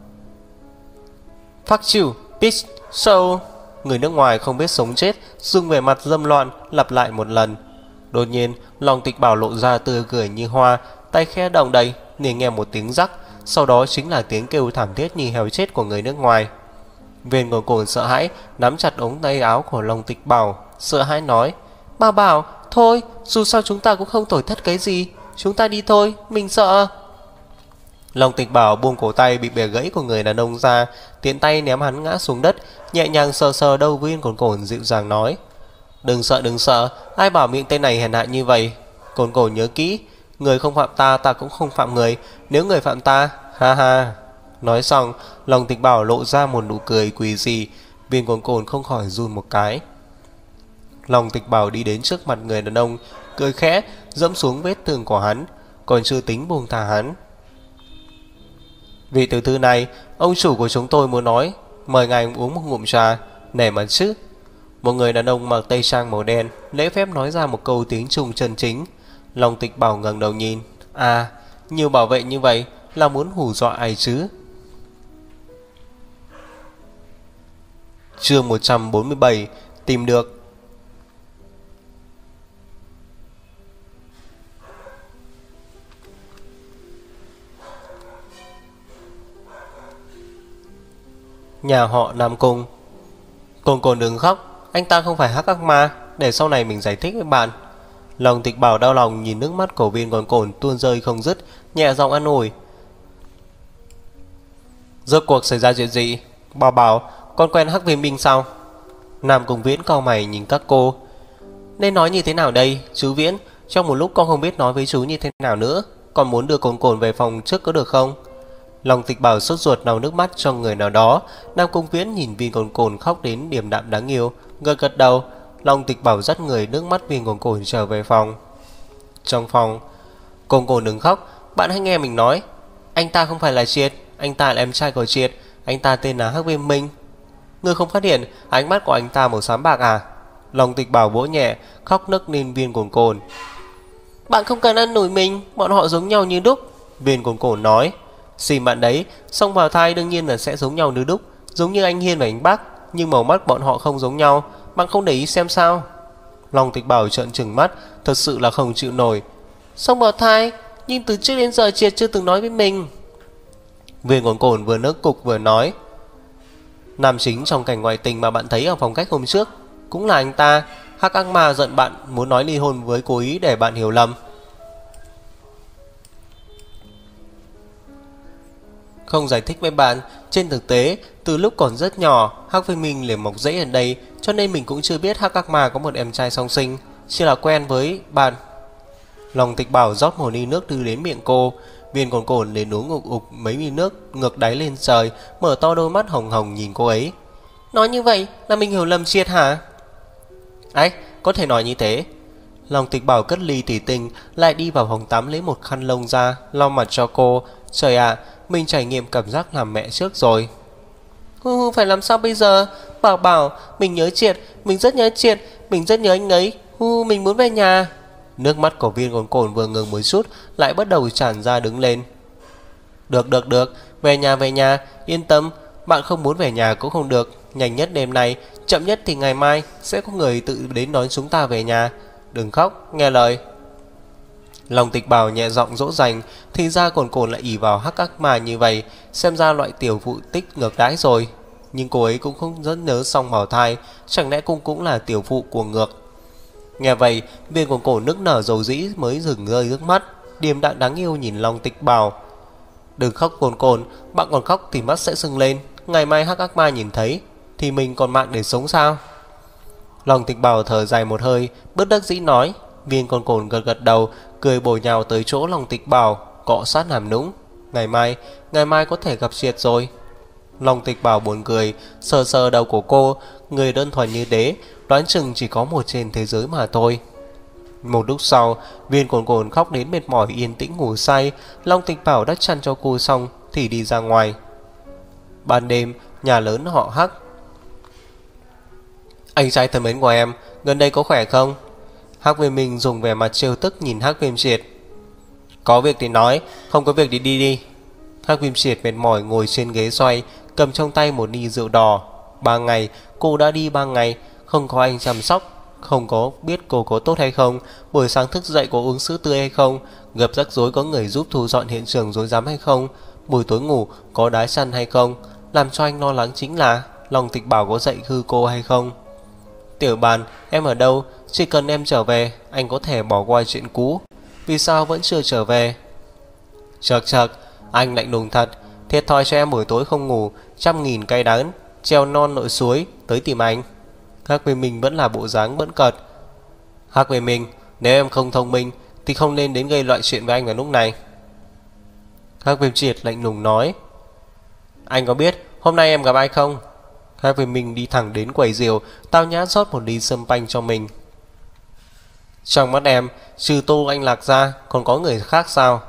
"Fuck you bitch!" So người nước ngoài không biết sống chết, dùng vẻ mặt dâm loạn lặp lại một lần. Đột nhiên, Long Tịch Bảo lộ ra tươi cười như hoa, tay khẽ động đậy, liền nghe một tiếng rắc, sau đó chính là tiếng kêu thảm thiết như heo chết của người nước ngoài. Viên Ngồi Cồn sợ hãi nắm chặt ống tay áo của Long Tịch Bảo, sợ hãi nói: "Bà Bảo, thôi, dù sao chúng ta cũng không tổn thất cái gì, chúng ta đi thôi, mình sợ." Long Tịch Bảo buông cổ tay bị bẻ gãy của người đàn ông ra, tiện tay ném hắn ngã xuống đất, nhẹ nhàng sờ sờ đầu Viên Cồn Cồn, dịu dàng nói: đừng sợ, ai bảo miệng tên này hèn hạ như vậy. Cồn Cồn nhớ kỹ, người không phạm ta, ta cũng không phạm người, nếu người phạm ta, ha ha." Nói xong, Long Tịch Bảo lộ ra một nụ cười quỷ dị. Viên Cồn Cồn không khỏi run một cái. Long Tịch Bảo đi đến trước mặt người đàn ông, cười khẽ dẫm xuống vết thương của hắn, còn chưa tính buông thả hắn. "Vị tiểu thư này, ông chủ của chúng tôi muốn nói, mời ngài uống một ngụm trà, nể mặt chứ." Một người đàn ông mặc tây trang màu đen lễ phép nói ra một câu tiếng Trung chân chính. Long Tịch Bảo ngẩng đầu nhìn. À, nhiều bảo vệ như vậy là muốn hù dọa ai chứ? Chương 147, tìm được. Nhà họ Nam Cung. Cồn Cồn đừng khóc, anh ta không phải hắc ác ma, để sau này mình giải thích với bạn. Long Tịch Bảo đau lòng nhìn nước mắt của Viên Cồn Cồn tuôn rơi không dứt, nhẹ giọng an ủi. Rốt cuộc xảy ra chuyện gì? Bảo Bảo, con quen Hắc Viêm Binh sao? Nam Cung Viễn cau mày nhìn các cô. Nên nói như thế nào đây, chú Viễn? Trong một lúc con không biết nói với chú như thế nào nữa. Con muốn đưa Cồn Cồn về phòng trước có được không? Long Tịch Bảo sốt ruột lau nước mắt cho người nào đó. Nam Cung Viễn nhìn Viên Cồn Cồn khóc đến điềm đạm đáng yêu, gật gật đầu. Long Tịch Bảo dắt người nước mắt Viên Cồn Cồn trở về phòng. Trong phòng, Cồn Cồn đừng khóc, bạn hãy nghe mình nói. Anh ta không phải là Triệt, anh ta là em trai của Triệt, anh ta tên là Hắc Viêm Minh. Ngươi không phát hiện ánh mắt của anh ta màu xám bạc à? Long Tịch Bảo vỗ nhẹ, khóc nức nên Viên Cồn Cồn. Bạn không cần ăn nổi mình, bọn họ giống nhau như đúc. Viên Cồn Cồn nói. Xin bạn đấy, xông vào thai đương nhiên là sẽ giống nhau như đúc, giống như anh Hiên và anh Bắc, nhưng màu mắt bọn họ không giống nhau, bạn không để ý xem sao? Long Tịch Bảo trợn trừng mắt, thật sự là không chịu nổi. Xông vào thai, nhưng từ trước đến giờ Triệt chưa từng nói với mình. Viên Cồn Cồn vừa nấc cục vừa nói. Nam chính trong cảnh ngoại tình mà bạn thấy ở phòng khách hôm trước cũng là anh ta. Hắc ác ma giận bạn muốn nói ly hôn với cố ý để bạn hiểu lầm. Không giải thích với bạn, trên thực tế từ lúc còn rất nhỏ Hắc Viêm Minh liền mọc rễ ở đây, cho nên mình cũng chưa biết Hắc ác ma có một em trai song sinh, chỉ là quen với bạn. Long Tịch Bảo rót một ly nước đưa đến miệng cô. Viên Cồn Cồn liền uống ục ục mấy ly nước, ngược đáy lên trời, mở to đôi mắt hồng hồng nhìn cô ấy. Nói như vậy là mình hiểu lầm Triệt hả? Ách, có thể nói như thế. Long Tịch Bảo cất ly thủy tinh, lại đi vào phòng tắm lấy một khăn lông ra lau mặt cho cô. Trời ạ, mình trải nghiệm cảm giác làm mẹ trước rồi. Phải làm sao bây giờ? Bảo Bảo, mình nhớ Triệt, mình rất nhớ Triệt, mình rất nhớ anh ấy. Mình muốn về nhà. Nước mắt của Viên Cồn Cồn vừa ngừng một chút, lại bắt đầu tràn ra đứng lên. Được, về nhà, yên tâm, bạn không muốn về nhà cũng không được. Nhanh nhất đêm nay, chậm nhất thì ngày mai sẽ có người tự đến đón chúng ta về nhà. Đừng khóc, nghe lời. Long Tịch Bảo nhẹ giọng dỗ dành. Thì ra Cồn Cồn lại ỷ vào hắc ác ma như vậy, xem ra loại tiểu phụ tích ngược đãi rồi. Nhưng cô ấy cũng không rất nhớ xong bảo thai, chẳng lẽ cũng là tiểu phụ của ngược. Nghe vậy, Viên Cồn Cồn nức nở dầu dĩ mới dừng rơi nước mắt, điềm đạm đáng yêu nhìn Long Tịch Bảo. Đừng khóc Cồn Cồn, bạn còn khóc thì mắt sẽ sưng lên, ngày mai hắc ác ma nhìn thấy thì mình còn mạng để sống sao? Long Tịch Bảo thở dài một hơi, bất đắc dĩ nói. Viên Cồn Cồn gật gật đầu, cười bổ nhào tới chỗ Long Tịch Bảo, cọ sát làm nũng. Ngày mai có thể gặp Triệt rồi. Long Tịch Bảo buồn cười, sờ sờ đầu của cô. Người đơn thuần như thế, đoán chừng chỉ có một trên thế giới mà thôi. Một lúc sau, Viên Cồn Cồn khóc đến mệt mỏi yên tĩnh ngủ say. Long Tịch Bảo đắp chăn cho cô xong thì đi ra ngoài. Ban đêm, nhà lớn họ Hắc. Anh trai thân mến của em, gần đây có khỏe không? Hắc Viêm Minh dùng vẻ mặt trêu tức nhìn Hắc Viêm Triệt. Có việc thì nói, không có việc thì đi đi. Hắc Viêm Triệt mệt mỏi ngồi trên ghế xoay, cầm trong tay một ly rượu đỏ. 3 ngày, cô đã đi 3 ngày, không có anh chăm sóc, không có biết cô có tốt hay không, buổi sáng thức dậy có uống sữa tươi hay không, gặp rắc rối có người giúp thu dọn hiện trường rối rắm hay không, buổi tối ngủ có đá chăn hay không. Làm cho anh lo lắng chính là Long Tịch Bảo có dạy hư cô hay không. Tiểu Bàn, em ở đâu? Chỉ cần em trở về, anh có thể bỏ qua chuyện cũ. Vì sao vẫn chưa trở về? Chật, anh lạnh lùng thật. Thiệt thòi cho em buổi tối không ngủ, 100.000 cay đắng, treo non lội suối tới tìm anh. Hắc Viêm Minh vẫn là bộ dáng bỡn cợt. Hắc Viêm Minh, nếu em không thông minh thì không nên đến gây loại chuyện với anh vào lúc này. Hắc Viêm Triệt lạnh lùng nói. Anh có biết hôm nay em gặp ai không? Hắc Viêm Minh đi thẳng đến quầy rượu, tao nhã rót một ly sâm panh cho mình. Trong mắt em, trừ Tô Anh Lạc ra, còn có người khác sao?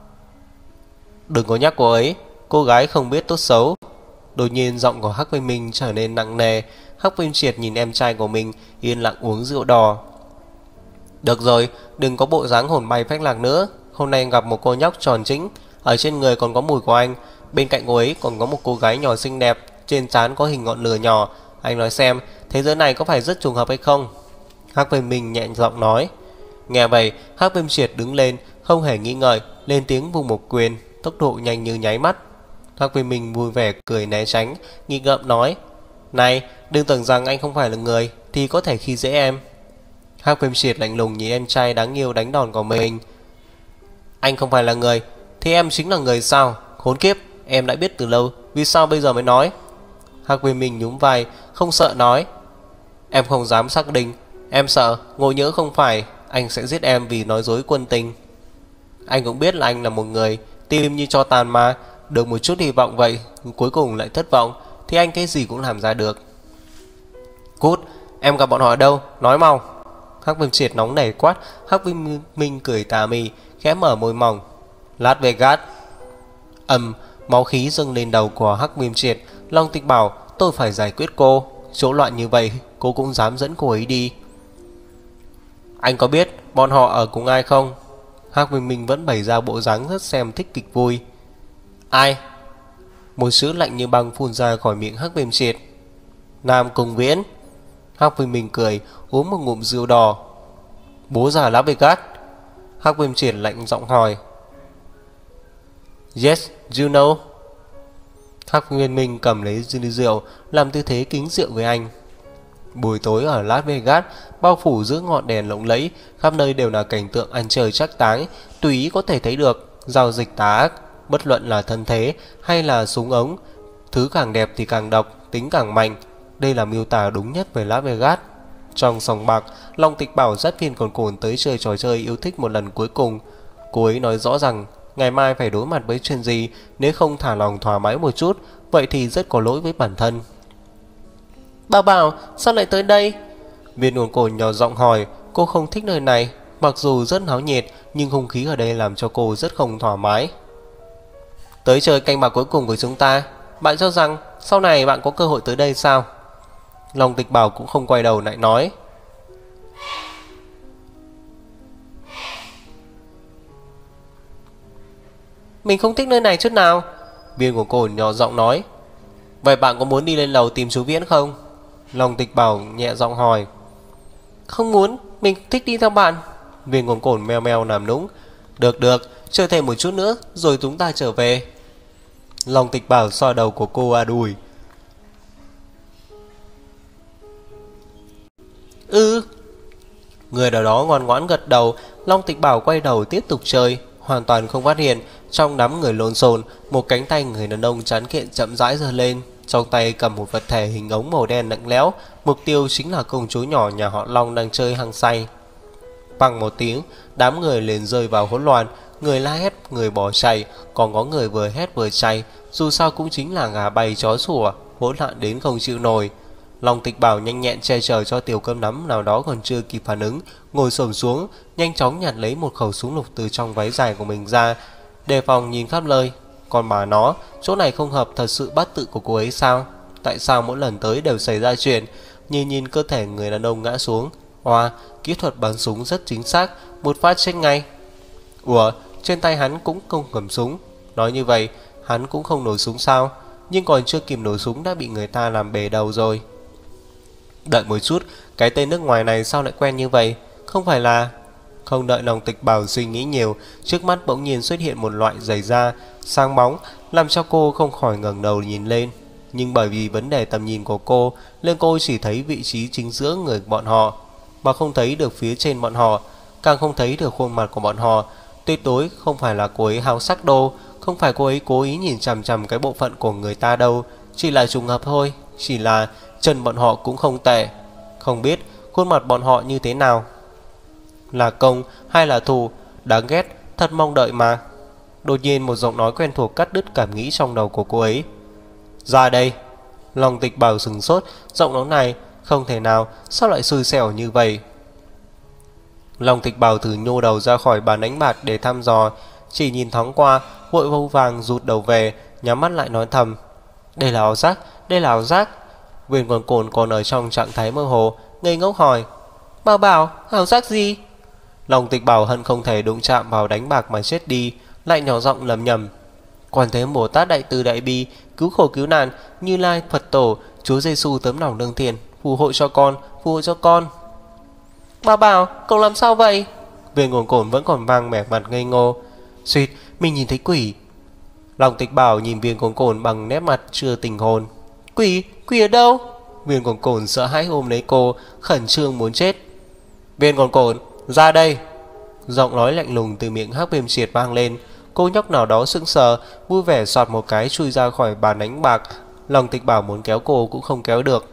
Đừng có nhắc cô ấy, cô gái không biết tốt xấu. Đột nhiên giọng của Hắc Viêm Minh trở nên nặng nề. Hắc Viêm Triệt nhìn em trai của mình yên lặng uống rượu đỏ. Được rồi, đừng có bộ dáng hồn bay phách lạc nữa. Hôm nay gặp một cô nhóc tròn trĩnh, ở trên người còn có mùi của anh. Bên cạnh cô ấy còn có một cô gái nhỏ xinh đẹp, trên trán có hình ngọn lửa nhỏ. Anh nói xem, thế giới này có phải rất trùng hợp hay không? Hắc Viêm Minh nhẹ giọng nói. Nghe vậy, Hắc Viêm Triệt đứng lên, không hề nghi ngợi, lên tiếng vung một quyền, tốc độ nhanh như nháy mắt. Hắc Viêm Minh vui vẻ cười né tránh, nghi ngợm nói. Này, đừng tưởng rằng anh không phải là người thì có thể khi dễ em. Hắc Viêm Triệt lạnh lùng nhìn em trai đáng yêu đánh đòn của mình. Anh không phải là người thì em chính là người sao? Khốn kiếp, em đã biết từ lâu, vì sao bây giờ mới nói? Hắc Viêm Minh nhún vai, không sợ nói. Em không dám xác định, em sợ ngộ nhỡ không phải, anh sẽ giết em vì nói dối quân tình. Anh cũng biết là anh là một người tim như cho tàn mà, được một chút hy vọng vậy cuối cùng lại thất vọng thì anh cái gì cũng làm ra được. Cút, em gặp bọn họ ở đâu, nói mau. Hắc Viêm Triệt nóng nảy quát. Hắc Viêm Minh cười tà mị, khẽ mở môi mỏng. Las Vegas. Máu khí dâng lên đầu của Hắc Viêm Triệt. Long Tịch bảo tôi phải giải quyết cô, chỗ loạn như vậy cô cũng dám dẫn cô ấy đi. Anh có biết bọn họ ở cùng ai không? Hắc Viêm Minh vẫn bày ra bộ dáng rất xem thích kịch vui. Ai? Một chữ lạnh như băng phun ra khỏi miệng Hắc Viêm Triệt. Nam Cung Viễn. Hắc Viêm Minh cười, uống một ngụm rượu đỏ. Bố già Las Vegas. Hắc Viêm Triệt lạnh giọng hỏi. Yes, you know. Hắc Viêm Minh cầm lấy ly rượu, làm tư thế kính rượu với anh. Buổi tối ở Las Vegas, bao phủ giữa ngọn đèn lộng lẫy, khắp nơi đều là cảnh tượng ăn chơi trác táng, tùy ý có thể thấy được giao dịch tà ác, bất luận là thân thế hay là súng ống, thứ càng đẹp thì càng độc, tính càng mạnh. Đây là miêu tả đúng nhất về Las Vegas. Trong sòng bạc, Long Tịch bảo dắt Viên Cồn Cồn tới chơi trò chơi yêu thích một lần cuối cùng. Cô ấy nói rõ rằng ngày mai phải đối mặt với chuyện gì, nếu không thả lòng thoải mái một chút, vậy thì rất có lỗi với bản thân. Bảo Bảo, sao lại tới đây? Viên Cồn Cồn nhỏ giọng hỏi. Cô không thích nơi này, mặc dù rất náo nhiệt, nhưng không khí ở đây làm cho cô rất không thoải mái. Tới chơi canh bạc cuối cùng của chúng ta, bạn cho rằng sau này bạn có cơ hội tới đây sao? Long Tịch bảo cũng không quay đầu lại nói. Mình không thích nơi này chút nào. Viên Cồn Cồn nhỏ giọng nói. Vậy bạn có muốn đi lên lầu tìm chú Viễn không? Long Tịch bảo nhẹ giọng hỏi. Không muốn, mình thích đi theo bạn. Viên Cồn Cồn meo meo làm nũng. Được, chơi thêm một chút nữa rồi chúng ta trở về. Long Tịch bảo xoa đầu của cô à đùi. Người nào đó ngoan ngoãn gật đầu. Long Tịch bảo quay đầu tiếp tục chơi, hoàn toàn không phát hiện trong đám người lộn xộn, một cánh tay người đàn ông trắng kiện chậm rãi giơ lên, trong tay cầm một vật thể hình ống màu đen lạnh lẽo. Mục tiêu chính là công chúa nhỏ nhà họ Long đang chơi hăng say. Bằng một tiếng, đám người liền rơi vào hỗn loạn, người la hét, người bỏ chạy, còn có người vừa hét vừa chạy, dù sao cũng chính là gà bay chó sủa, hỗn loạn đến không chịu nổi. Long Tịch Bảo nhanh nhẹn che chở cho Tiểu Cơm Nắm nào đó còn chưa kịp phản ứng, ngồi xổm xuống, nhanh chóng nhặt lấy một khẩu súng lục từ trong váy dài của mình ra, đề phòng nhìn khắp nơi. Còn bà nó, chỗ này không hợp thật sự bát tự của cô ấy sao? Tại sao mỗi lần tới đều xảy ra chuyện? Nhìn cơ thể người đàn ông ngã xuống. Oa, kỹ thuật bắn súng rất chính xác, một phát chết ngay. Ủa, trên tay hắn cũng không cầm súng. Nói như vậy, hắn cũng không nổ súng sao? Nhưng còn chưa kịp nổ súng đã bị người ta làm bể đầu rồi. Đợi một chút, cái tên nước ngoài này sao lại quen như vậy? Không phải là... Không đợi Long Tịch Bảo suy nghĩ nhiều, trước mắt bỗng nhiên xuất hiện một loại giày da sáng bóng, làm cho cô không khỏi ngẩng đầu nhìn lên. Nhưng bởi vì vấn đề tầm nhìn của cô, nên cô chỉ thấy vị trí chính giữa người bọn họ, mà không thấy được phía trên bọn họ, càng không thấy được khuôn mặt của bọn họ. Tuyệt đối không phải là cô ấy háo sắc đồ, không phải cô ấy cố ý nhìn chằm chằm cái bộ phận của người ta đâu, chỉ là trùng hợp thôi. Chỉ là chân bọn họ cũng không tệ. Không biết khuôn mặt bọn họ như thế nào, là công hay là thù? Đáng ghét, thật mong đợi mà. Đột nhiên một giọng nói quen thuộc cắt đứt cảm nghĩ trong đầu của cô ấy. Ra đây. Long Tịch Bảo sừng sốt, giọng nói này không thể nào, sao lại xui xẻo như vậy? Long Tịch Bảo thử nhô đầu ra khỏi bàn đánh bạc để thăm dò, chỉ nhìn thoáng qua, vội vội vàng rụt đầu về, nhắm mắt lại nói thầm. Đây là ảo giác, đây là ảo giác. Viên Quần Cồn còn ở trong trạng thái mơ hồ, ngây ngốc hỏi. Bảo, ảo giác gì? Long Tịch Bảo hận không thể đụng chạm vào đánh bạc mà chết đi, lại nhỏ giọng lầm nhầm. Quan Thế Bồ Tát Đại Từ Đại Bi, cứu khổ cứu nạn, Như Lai Phật Tổ, Chúa Giêsu tấm lòng lương thiện, phù hộ cho con, phù hộ cho con. Bảo, cậu làm sao vậy? Viên Quần Cồn vẫn còn vang vẻ mặt ngây ngô. Suýt, mình nhìn thấy quỷ. Long Tịch Bảo nhìn Viên Quần Cồn bằng nét mặt chưa tỉnh hồn. Quỷ ở đâu? Viên Quần Cồn sợ hãi ôm lấy cô, khẩn trương muốn chết. Viên Quần Cồn, ra đây. Giọng nói lạnh lùng từ miệng Hắc Viêm Triệt vang lên. Cô nhóc nào đó sững sờ, vui vẻ soạt một cái chui ra khỏi bàn đánh bạc. Long Tịch Bảo muốn kéo cô cũng không kéo được.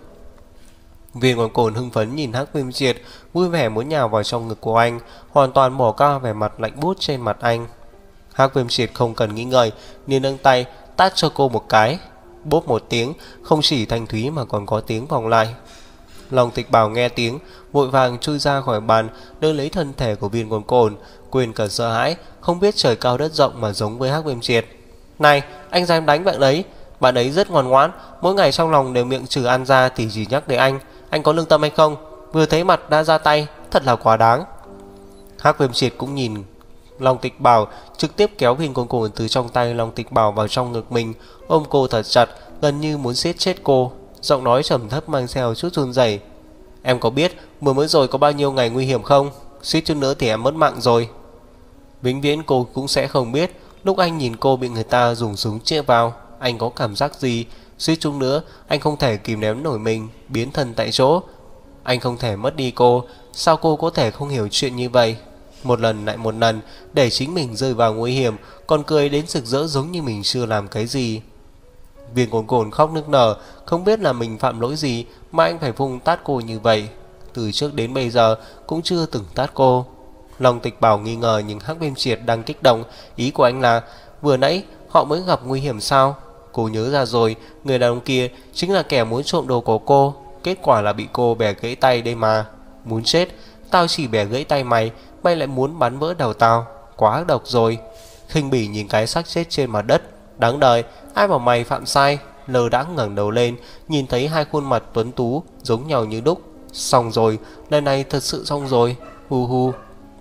Viên Quần Cồn hưng phấn nhìn Hắc Viêm Triệt, vui vẻ muốn nhào vào trong ngực của anh, hoàn toàn bỏ qua vẻ mặt lạnh buốt trên mặt anh. Hắc Viêm Triệt không cần nghĩ ngợi, liền nâng tay tát cho cô một cái. Bốp một tiếng, không chỉ thanh thúy mà còn có tiếng vòng lại. Long Tịch Bảo nghe tiếng, vội vàng chui ra khỏi bàn, đỡ lấy thân thể của Viên Quần Cồn, quên cả sợ hãi, không biết trời cao đất rộng mà giống với Hắc Viêm Triệt. Này, anh dám đánh bạn ấy rất ngoan ngoãn, mỗi ngày trong lòng đều miệng trừ ăn ra thì chỉ nhắc đến anh có lương tâm hay không? Vừa thấy mặt đã ra tay, thật là quá đáng. Hắc Viêm Triệt cũng nhìn Long Tịch Bảo, trực tiếp kéo Viên Quần Cồn từ trong tay Long Tịch Bảo vào trong ngực mình, ôm cô thật chặt, gần như muốn siết chết cô. Giọng nói trầm thấp mang theo chút run rẩy. Em có biết vừa mới rồi có bao nhiêu ngày nguy hiểm không? Suýt chút nữa thì em mất mạng rồi. Vĩnh viễn cô cũng sẽ không biết, lúc anh nhìn cô bị người ta dùng súng chĩa vào, anh có cảm giác gì. Suýt chút nữa anh không thể kìm nén nổi mình, biến thân tại chỗ. Anh không thể mất đi cô. Sao cô có thể không hiểu chuyện như vậy? Một lần lại một lần, để chính mình rơi vào nguy hiểm, còn cười đến rực rỡ giống như mình chưa làm cái gì. Viên Quần Cồn khóc nức nở, không biết là mình phạm lỗi gì mà anh phải vung tát cô như vậy. Từ trước đến bây giờ cũng chưa từng tát cô. Long Tịch Bảo nghi ngờ nhưng Hắc Viêm Triệt đang kích động. Ý của anh là vừa nãy họ mới gặp nguy hiểm sao? Cô nhớ ra rồi, người đàn ông kia chính là kẻ muốn trộm đồ của cô. Kết quả là bị cô bẻ gãy tay đây mà. Muốn chết, tao chỉ bẻ gãy tay mày lại muốn bắn vỡ đầu tao. Quá ác độc rồi. Khinh bỉ nhìn cái xác chết trên mặt đất. Đáng đời, ai bảo mày phạm sai. Lơ đãng ngẩng đầu lên, nhìn thấy hai khuôn mặt tuấn tú giống nhau như đúc. Xong rồi, lần này thật sự xong rồi. Hu hu.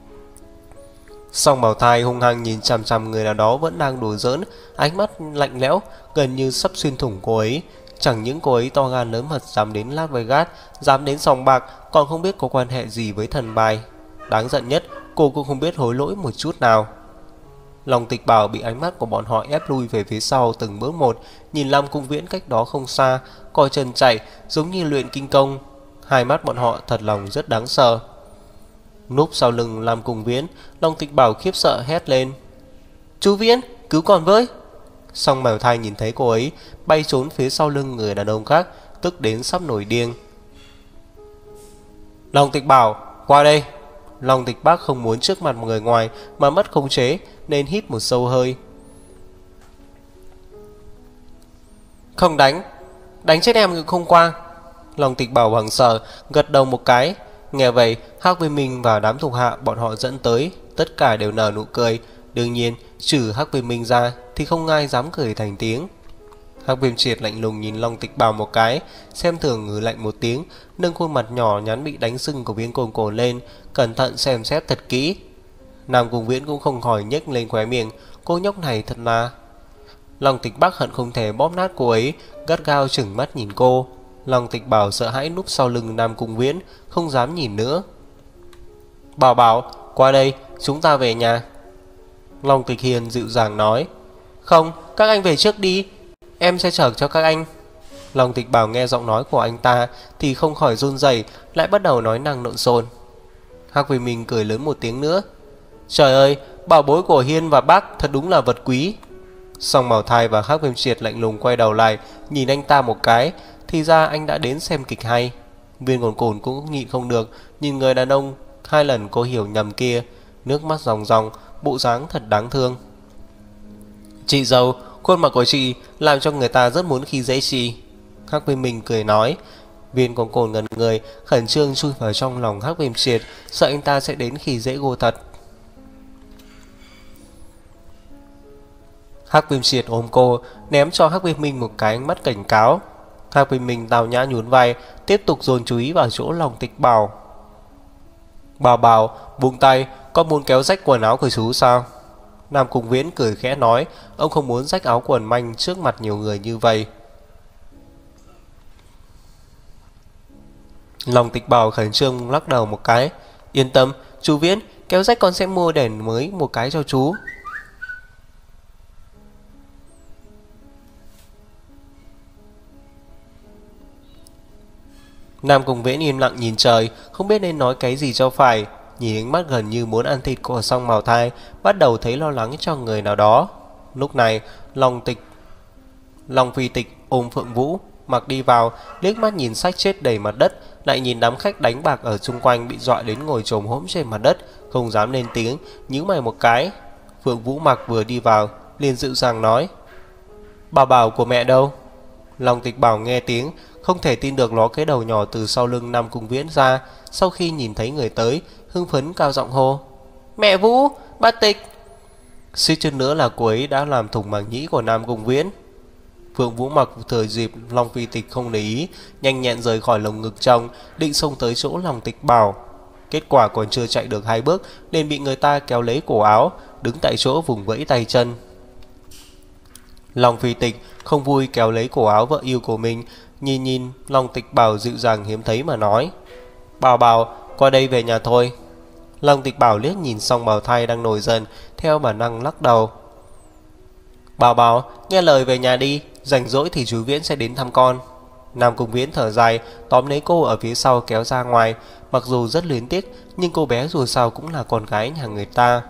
Song Bảo Thai hung hăng nhìn chằm chằm người nào đó vẫn đang đùa giỡn, ánh mắt lạnh lẽo, gần như sắp xuyên thủng cô ấy. Chẳng những cô ấy to gan lớn mật dám đến Las Vegas, dám đến sòng bạc, còn không biết có quan hệ gì với thần bài. Đáng giận nhất, cô cũng không biết hối lỗi một chút nào. Long Tịch Bảo bị ánh mắt của bọn họ ép lui về phía sau từng bước một, nhìn Lam Cung Viễn cách đó không xa, coi chân chạy giống như luyện kinh công. Hai mắt bọn họ thật lòng rất đáng sợ. Núp sau lưng Lam Cung Viễn, Long Tịch Bảo khiếp sợ hét lên. Chú Viễn, cứu con với. Song Bảo Thai nhìn thấy cô ấy bay trốn phía sau lưng người đàn ông khác, tức đến sắp nổi điên. Long Tịch Bảo, qua đây. Long Tịch Bắc không muốn trước mặt một người ngoài mà mất khống chế nên hít một sâu hơi. Không đánh, đánh chết em không qua. Long Tịch Bảo hoảng sợ gật đầu một cái. Nghe vậy, Hắc Viêm Minh và đám thuộc hạ bọn họ dẫn tới tất cả đều nở nụ cười. Đương nhiên trừ Hắc Viêm Minh ra thì không ai dám cười thành tiếng. Hắc Viêm Triệt lạnh lùng nhìn Long Tịch Bảo một cái, xem thường ngừ lạnh một tiếng, nâng khuôn mặt nhỏ nhắn bị đánh sưng của Viên Cồn Cồn lên, cẩn thận xem xét thật kỹ. Nam Cung Viễn cũng không khỏi nhếch lên khóe miệng, cô nhóc này thật là... Long Tịch Bắc hận không thể bóp nát cô ấy, gắt gao chừng mắt nhìn cô. Long Tịch Bảo sợ hãi núp sau lưng Nam Cung Viễn, không dám nhìn nữa. Bảo Bảo, qua đây, chúng ta về nhà. Long Tịch Hiền dịu dàng nói. Không, các anh về trước đi, em sẽ chở cho các anh. Long Tịch Bảo nghe giọng nói của anh ta thì không khỏi run rẩy, lại bắt đầu nói năng lộn xộn. Hắc Viêm Minh cười lớn một tiếng nữa. Trời ơi, bảo bối của Hiên và Bắc thật đúng là vật quý. Song Bảo Thai và Hắc Viêm Triệt lạnh lùng quay đầu lại nhìn anh ta một cái, thì ra anh đã đến xem kịch hay. Viên Cồn Cồn cũng nhịn không được nhìn người đàn ông 2 lần cô hiểu nhầm kia, nước mắt ròng ròng, bộ dáng thật đáng thương. Chị dâu, khuôn mặt của chị làm cho người ta rất muốn khi dễ chị. Hắc Viêm Minh cười nói. Viên Cồn Cồn ngẩn người, khẩn trương chui vào trong lòng Hắc Viêm Triệt, sợ anh ta sẽ đến khi dễ cô thật. Hắc Viêm Triệt ôm cô, ném cho Hắc Viêm Minh một cái ánh mắt cảnh cáo. Hắc Viêm Minh tào nhã nhún vai, tiếp tục dồn chú ý vào chỗ Long Tịch Bảo. Bảo Bảo, buông tay, con muốn kéo rách quần áo của chú sao? Nam Cung Viễn cười khẽ nói, ông không muốn rách áo quần manh trước mặt nhiều người như vậy. Long Tịch Bảo khẩn trương lắc đầu một cái. Yên tâm, chú Viễn, kéo rách con sẽ mua đèn mới một cái cho chú. Nam Cung Viễn im lặng nhìn trời, không biết nên nói cái gì cho phải. Nhìn ánh mắt gần như muốn ăn thịt của Song Mào Thai, bắt đầu thấy lo lắng cho người nào đó. Lúc này, Long Phi Tịch ôm Phượng Vũ mặc đi vào, liếc mắt nhìn sách chết đầy mặt đất, lại nhìn đám khách đánh bạc ở xung quanh bị dọa đến ngồi chồm hổm trên mặt đất, không dám lên tiếng, nhíu mày một cái. Phượng Vũ mặc vừa đi vào, liền dịu dàng nói: Bảo Bảo của mẹ đâu? Long Tịch Bảo nghe tiếng, không thể tin được ló cái đầu nhỏ từ sau lưng Nam Cung Viễn ra. Sau khi nhìn thấy người tới, hưng phấn cao giọng hô: Mẹ Vũ, bà Tịch! Suýt chút nữa là cô ấy đã làm thủng màng nhĩ của Nam Cung Viễn. Phượng Vũ mặc thời dịp Long Phi Tịch không để ý, nhanh nhẹn rời khỏi lồng ngực chồng, định xông tới chỗ Long Tịch Bảo. Kết quả còn chưa chạy được 2 bước liền bị người ta kéo lấy cổ áo, đứng tại chỗ vùng vẫy tay chân. Long Phi Tịch không vui kéo lấy cổ áo vợ yêu của mình, nhìn Long Tịch Bảo dịu dàng hiếm thấy mà nói: Bảo Bảo, qua đây về nhà thôi. Long Tịch Bảo liếc nhìn Song Bảo Thai đang nổi giận, theo bản năng lắc đầu. Bảo Bảo, nghe lời về nhà đi, rảnh rỗi thì chú Viễn sẽ đến thăm con. Nam Cung Viễn thở dài, tóm lấy cô ở phía sau kéo ra ngoài. Mặc dù rất luyến tiếc, nhưng cô bé dù sao cũng là con gái nhà người ta.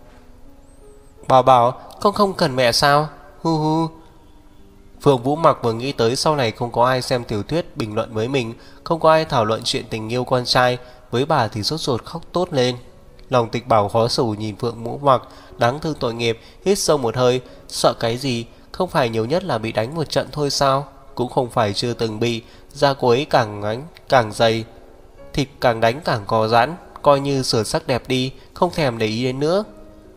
Bảo Bảo, con không cần mẹ sao? Hu hu. Phượng Vũ Mặc vừa nghĩ tới sau này không có ai xem tiểu thuyết bình luận với mình, không có ai thảo luận chuyện tình yêu con trai, với bà thì sốt ruột khóc tốt lên. Lòng Tịch Bảo khó xử nhìn Phượng Vũ Mặc, đáng thương tội nghiệp, hít sâu một hơi. Sợ cái gì? Không phải nhiều nhất là bị đánh một trận thôi sao? Cũng không phải chưa từng bị. Da cô ấy càng ngắn càng dày, thịt càng đánh càng co giãn, coi như sửa sắc đẹp đi, không thèm để ý đến nữa.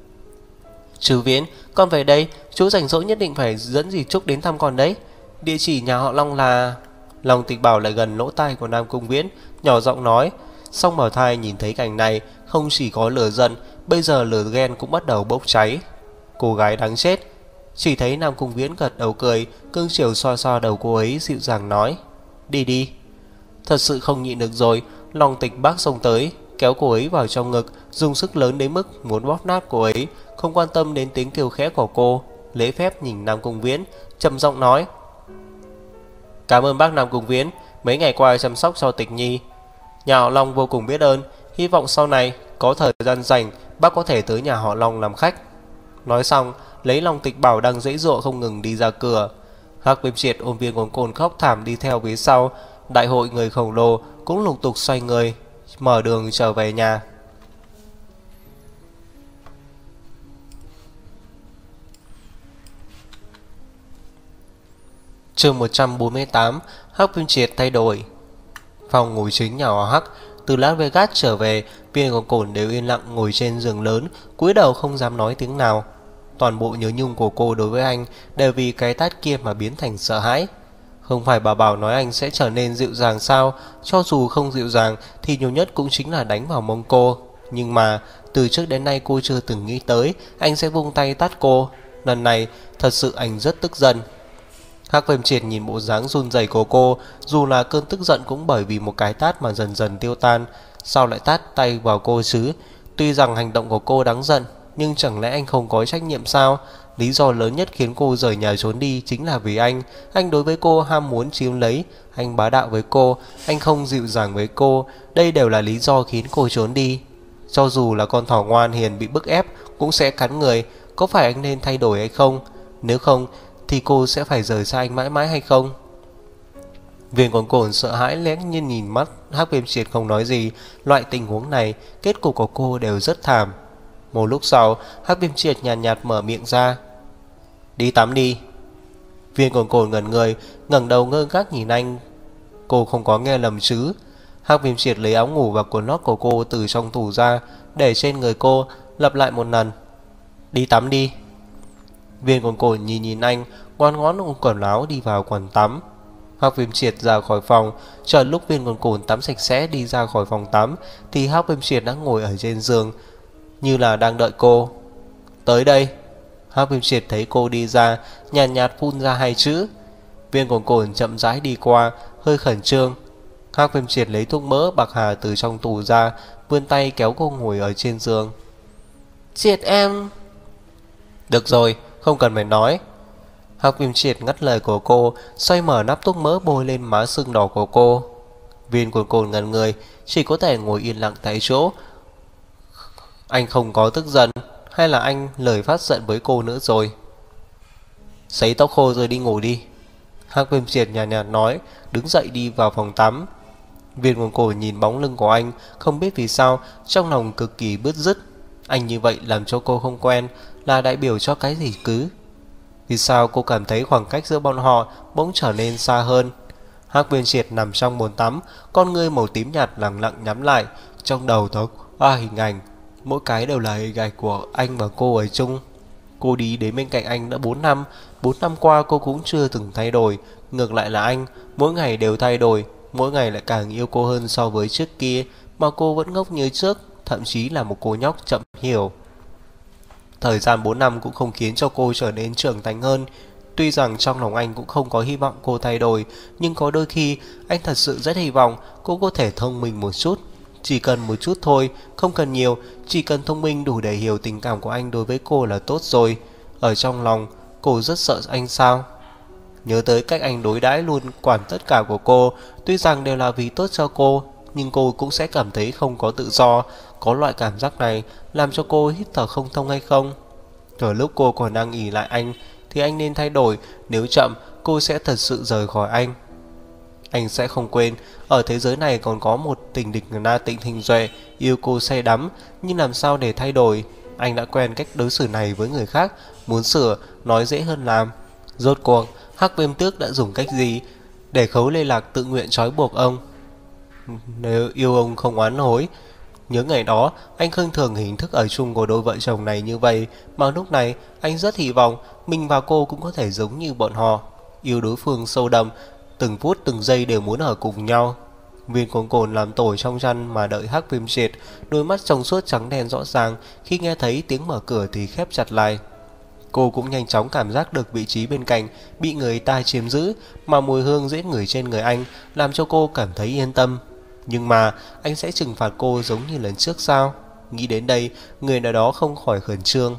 Chú Viễn, con về đây, chú rảnh rỗi nhất định phải dẫn dì Trúc đến thăm con đấy. Địa chỉ nhà họ Long là... Long Tịch Bảo lại gần lỗ tai của Nam Cung Viễn, nhỏ giọng nói. Song Bảo Thai nhìn thấy cảnh này, không chỉ có lửa giận, bây giờ lửa ghen cũng bắt đầu bốc cháy. Cô gái đáng chết. Chỉ thấy Nam Cung Viễn gật đầu cười, cương chiều xoa xoa đầu cô ấy, dịu dàng nói: Đi đi. Thật sự không nhịn được rồi, Long Tịch Bắc xông tới, kéo cô ấy vào trong ngực, dùng sức lớn đến mức muốn bóp nát cô ấy, không quan tâm đến tiếng kêu khẽ của cô. Lễ phép nhìn Nam Cung Viễn, trầm giọng nói: Cảm ơn bác Nam Cung Viễn, mấy ngày qua chăm sóc cho Tịch Nhi. Nhà họ Long vô cùng biết ơn, hy vọng sau này có thời gian rảnh bác có thể tới nhà họ Long làm khách. Nói xong, lấy Long Tịch Bảo đang dãy dụa không ngừng đi ra cửa. Hắc Viêm Triệt ôm Viên Cồn Cồn khóc thảm đi theo phía sau. Đại hội người khổng lồ cũng lục tục xoay người, mở đường trở về nhà. Chương 148, Hắc Viêm Triệt thay đổi. Phòng ngủ chính nhà họ Hắc. Từ Las Vegas trở về, Viên của Cổn đều yên lặng ngồi trên giường lớn, cúi đầu không dám nói tiếng nào. Toàn bộ nhớ nhung của cô đối với anh đều vì cái tát kia mà biến thành sợ hãi. Không phải bà bảo nói anh sẽ trở nên dịu dàng sao? Cho dù không dịu dàng thì nhiều nhất cũng chính là đánh vào mông cô. Nhưng mà từ trước đến nay cô chưa từng nghĩ tới anh sẽ vung tay tát cô. Lần này thật sự anh rất tức giận. Hắc Viêm Triệt nhìn bộ dáng run rẩy của cô, dù là cơn tức giận cũng bởi vì một cái tát mà dần dần tiêu tan. Sao lại tát tay vào cô chứ? Tuy rằng hành động của cô đáng giận, nhưng chẳng lẽ anh không có trách nhiệm sao? Lý do lớn nhất khiến cô rời nhà trốn đi chính là vì anh. Anh đối với cô ham muốn chiếm lấy, anh bá đạo với cô, anh không dịu dàng với cô. Đây đều là lý do khiến cô trốn đi. Cho dù là con thỏ ngoan hiền bị bức ép cũng sẽ cắn người. Có phải anh nên thay đổi hay không? Nếu không thì cô sẽ phải rời xa anh mãi mãi hay không? Viên Cổn Cổn sợ hãi lén nhiên nhìn mắt Hắc Viêm Triệt không nói gì. Loại tình huống này kết cục của cô đều rất thảm. Một lúc sau, Hắc Viêm Triệt nhàn nhạt mở miệng ra. Đi tắm đi. Viên Cổn Cổn ngẩn người, ngẩng đầu ngơ ngác nhìn anh. Cô không có nghe lầm chứ? Hắc Viêm Triệt lấy áo ngủ và quần lót của cô từ trong tủ ra, để trên người cô, lặp lại một lần. Đi tắm đi. Viên Cổn Cổn nhìn anh, ngoan ngoãn ôm quần áo đi vào quần tắm. Hắc Viêm Triệt ra khỏi phòng. Chờ lúc Viên Cổn Cổn tắm sạch sẽ đi ra khỏi phòng tắm thì Hắc Viêm Triệt đã ngồi ở trên giường, như là đang đợi cô. Tới đây. Hắc Viêm Triệt thấy cô đi ra, nhàn nhạt phun ra hai chữ. Viên Cổn Cổn chậm rãi đi qua, hơi khẩn trương. Hắc Viêm Triệt lấy thuốc mỡ bạc hà từ trong tủ ra, vươn tay kéo cô ngồi ở trên giường. Triệt em. Được rồi, không cần phải nói. Hắc Viêm Triệt ngắt lời của cô, xoay mở nắp thuốc mỡ bôi lên má sưng đỏ của cô. Viên Cổn Cổn ngẩn người, chỉ có thể ngồi yên lặng tại chỗ. Anh không có tức giận, hay là anh lời phát giận với cô nữa rồi? Sấy tóc khô rồi đi ngủ đi. Hắc Viêm Triệt nhàn nhạt nói, đứng dậy đi vào phòng tắm. Viên Cổn Cổn nhìn bóng lưng của anh, không biết vì sao trong lòng cực kỳ bứt rứt. Anh như vậy làm cho cô không quen, là đại biểu cho cái gì cứ? Vì sao cô cảm thấy khoảng cách giữa bọn họ bỗng trở nên xa hơn? Hắc Viêm Triệt nằm trong bồn tắm, con ngươi màu tím nhạt lặng lặng nhắm lại. Trong đầu thoáng qua hình ảnh, mỗi cái đều là hình ảnh của anh và cô ở chung. Cô đi đến bên cạnh anh đã 4 năm. 4 năm qua cô cũng chưa từng thay đổi. Ngược lại là anh, mỗi ngày đều thay đổi, mỗi ngày lại càng yêu cô hơn so với trước kia. Mà cô vẫn ngốc như trước, thậm chí là một cô nhóc chậm hiểu. Thời gian 4 năm cũng không khiến cho cô trở nên trưởng thành hơn. Tuy rằng trong lòng anh cũng không có hy vọng cô thay đổi, nhưng có đôi khi anh thật sự rất hy vọng cô có thể thông minh một chút. Chỉ cần một chút thôi, không cần nhiều, chỉ cần thông minh đủ để hiểu tình cảm của anh đối với cô là tốt rồi. Ở trong lòng, cô rất sợ anh sao? Nhớ tới cách anh đối đãi luôn quản tất cả của cô, tuy rằng đều là vì tốt cho cô, nhưng cô cũng sẽ cảm thấy không có tự do. Có loại cảm giác này làm cho cô hít thở không thông hay không? Ở lúc cô còn đang ỷ lại anh thì anh nên thay đổi, nếu chậm cô sẽ thật sự rời khỏi anh. Anh sẽ không quên, ở thế giới này còn có một tình địch Na Tịnh Thình Duệ yêu cô say đắm, nhưng làm sao để thay đổi? Anh đã quen cách đối xử này với người khác, muốn sửa nói dễ hơn làm. Rốt cuộc Hắc Viêm Tước đã dùng cách gì để Khấu Lê Lạc tự nguyện trói buộc ông? Nếu yêu ông không oán hối. Nhớ ngày đó anh khinh thường hình thức ở chung của đôi vợ chồng này như vậy, mà lúc này anh rất hy vọng mình và cô cũng có thể giống như bọn họ, yêu đối phương sâu đậm, từng phút từng giây đều muốn ở cùng nhau. Viên Cổn Cổn làm tổ trong chăn mà đợi Hắc Viêm Triệt, đôi mắt trong suốt trắng đen rõ ràng, khi nghe thấy tiếng mở cửa thì khép chặt lại. Cô cũng nhanh chóng cảm giác được vị trí bên cạnh bị người ta chiếm giữ, mà mùi hương dễ ngửi trên người anh làm cho cô cảm thấy yên tâm. Nhưng mà anh sẽ trừng phạt cô giống như lần trước sao? Nghĩ đến đây, người nào đó không khỏi khẩn trương.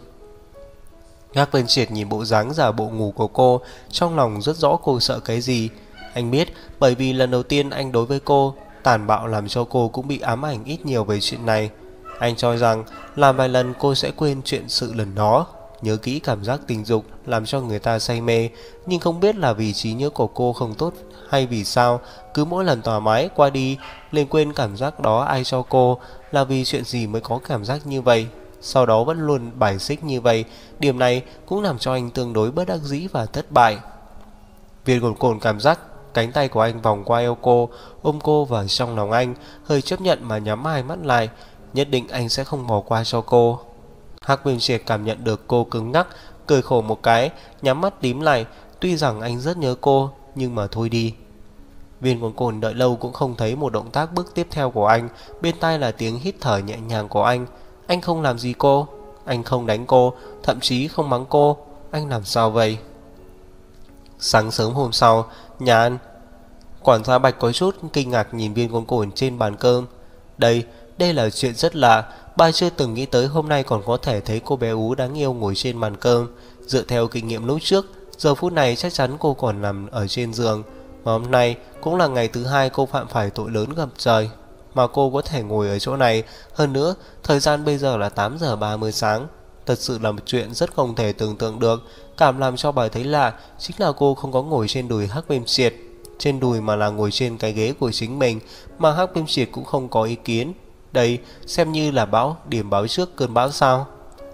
Hắc Viêm Triệt nhìn bộ dáng giả bộ ngủ của cô, trong lòng rất rõ cô sợ cái gì. Anh biết, bởi vì lần đầu tiên anh đối với cô tàn bạo làm cho cô cũng bị ám ảnh ít nhiều về chuyện này. Anh cho rằng làm vài lần cô sẽ quên chuyện sự lần đó, nhớ kỹ cảm giác tình dục làm cho người ta say mê. Nhưng không biết là vì trí nhớ của cô không tốt hay vì sao, cứ mỗi lần thoải mái qua đi liền quên cảm giác đó ai cho cô, là vì chuyện gì mới có cảm giác như vậy. Sau đó vẫn luôn bài xích như vậy. Điểm này cũng làm cho anh tương đối bất đắc dĩ và thất bại. Viên cồn cồn cảm giác cánh tay của anh vòng qua eo cô, ôm cô vào trong lòng anh, hơi chấp nhận mà nhắm hai mắt lại. Nhất định anh sẽ không bỏ qua cho cô. Hắc Viêm Triệt cảm nhận được cô cứng ngắc, cười khổ một cái, nhắm mắt tím lại. Tuy rằng anh rất nhớ cô, nhưng mà thôi đi. Viên cồn cồn đợi lâu cũng không thấy một động tác bước tiếp theo của anh. Bên tai là tiếng hít thở nhẹ nhàng của anh. Anh không làm gì cô, anh không đánh cô, thậm chí không mắng cô. Anh làm sao vậy? Sáng sớm hôm sau, nhà ăn. Quản gia Bạch có chút kinh ngạc nhìn viên cồn cồn trên bàn cơm. Đây là chuyện rất lạ. Bà chưa từng nghĩ tới hôm nay còn có thể thấy cô bé ú đáng yêu ngồi trên bàn cơm. Dựa theo kinh nghiệm lúc trước, giờ phút này chắc chắn cô còn nằm ở trên giường. Mà hôm nay cũng là ngày thứ hai cô phạm phải tội lớn gặp trời, mà cô có thể ngồi ở chỗ này. Hơn nữa, thời gian bây giờ là 8 giờ 30 sáng. Thật sự là một chuyện rất không thể tưởng tượng được. Cảm làm cho bà thấy lạ chính là cô không có ngồi trên đùi Hắc Viêm Triệt, trên đùi mà là ngồi trên cái ghế của chính mình. Mà Hắc Viêm Triệt cũng không có ý kiến. Đây xem như là điểm báo trước cơn bão sao?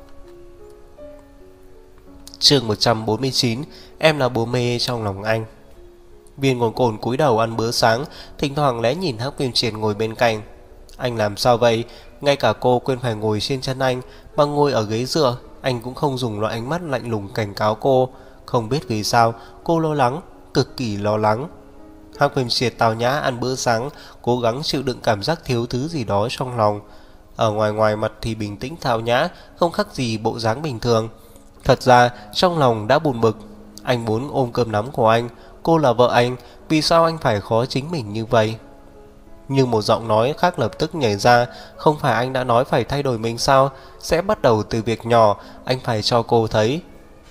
Chương 149. Em là bố mê trong lòng anh. Viên cồn cồn cúi đầu ăn bữa sáng, thỉnh thoảng lén nhìn Hắc Viêm Triệt ngồi bên cạnh. Anh làm sao vậy? Ngay cả cô quên phải ngồi trên chân anh mà ngồi ở ghế dựa, anh cũng không dùng loại ánh mắt lạnh lùng cảnh cáo cô. Không biết vì sao cô lo lắng, cực kỳ lo lắng. Hắc Viêm Triệt tao nhã ăn bữa sáng, cố gắng chịu đựng cảm giác thiếu thứ gì đó trong lòng. Ở ngoài mặt thì bình tĩnh tao nhã, không khác gì bộ dáng bình thường. Thật ra trong lòng đã buồn bực. Anh muốn ôm cơm nắm của anh. Cô là vợ anh, vì sao anh phải khó chính mình như vậy? Nhưng một giọng nói khác lập tức nhảy ra. Không phải anh đã nói phải thay đổi mình sao? Sẽ bắt đầu từ việc nhỏ. Anh phải cho cô thấy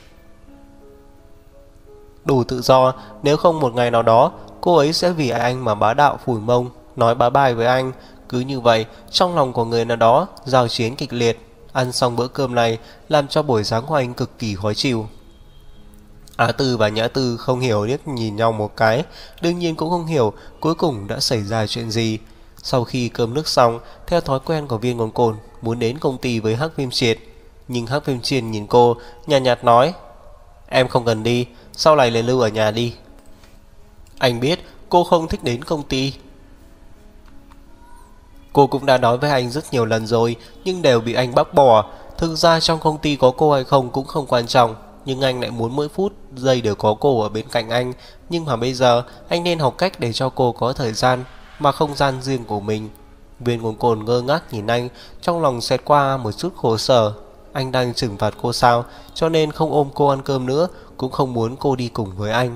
đủ tự do. Nếu không một ngày nào đó cô ấy sẽ vì anh mà bá đạo phủi mông, nói bá bài với anh. Cứ như vậy trong lòng của người nào đó giao chiến kịch liệt. Ăn xong bữa cơm này làm cho buổi sáng của anh cực kỳ khó chịu. Á Tư và Nhã Tư không hiểu liếc nhìn nhau một cái. Đương nhiên cũng không hiểu cuối cùng đã xảy ra chuyện gì. Sau khi cơm nước xong, theo thói quen của viên cồn cồn muốn đến công ty với Hắc Viêm Triệt. Nhưng Hắc Viêm Triệt nhìn cô nhàn nhạt nói: Em không cần đi, sau này liền lưu ở nhà đi. Anh biết cô không thích đến công ty. Cô cũng đã nói với anh rất nhiều lần rồi, nhưng đều bị anh bác bỏ. Thực ra trong công ty có cô hay không cũng không quan trọng, nhưng anh lại muốn mỗi phút giây đều có cô ở bên cạnh anh. Nhưng mà bây giờ anh nên học cách để cho cô có thời gian mà không gian riêng của mình. Viên cồn cồn ngơ ngác nhìn anh, trong lòng xẹt qua một chút khổ sở. Anh đang trừng phạt cô sao? Cho nên không ôm cô ăn cơm nữa, cũng không muốn cô đi cùng với anh.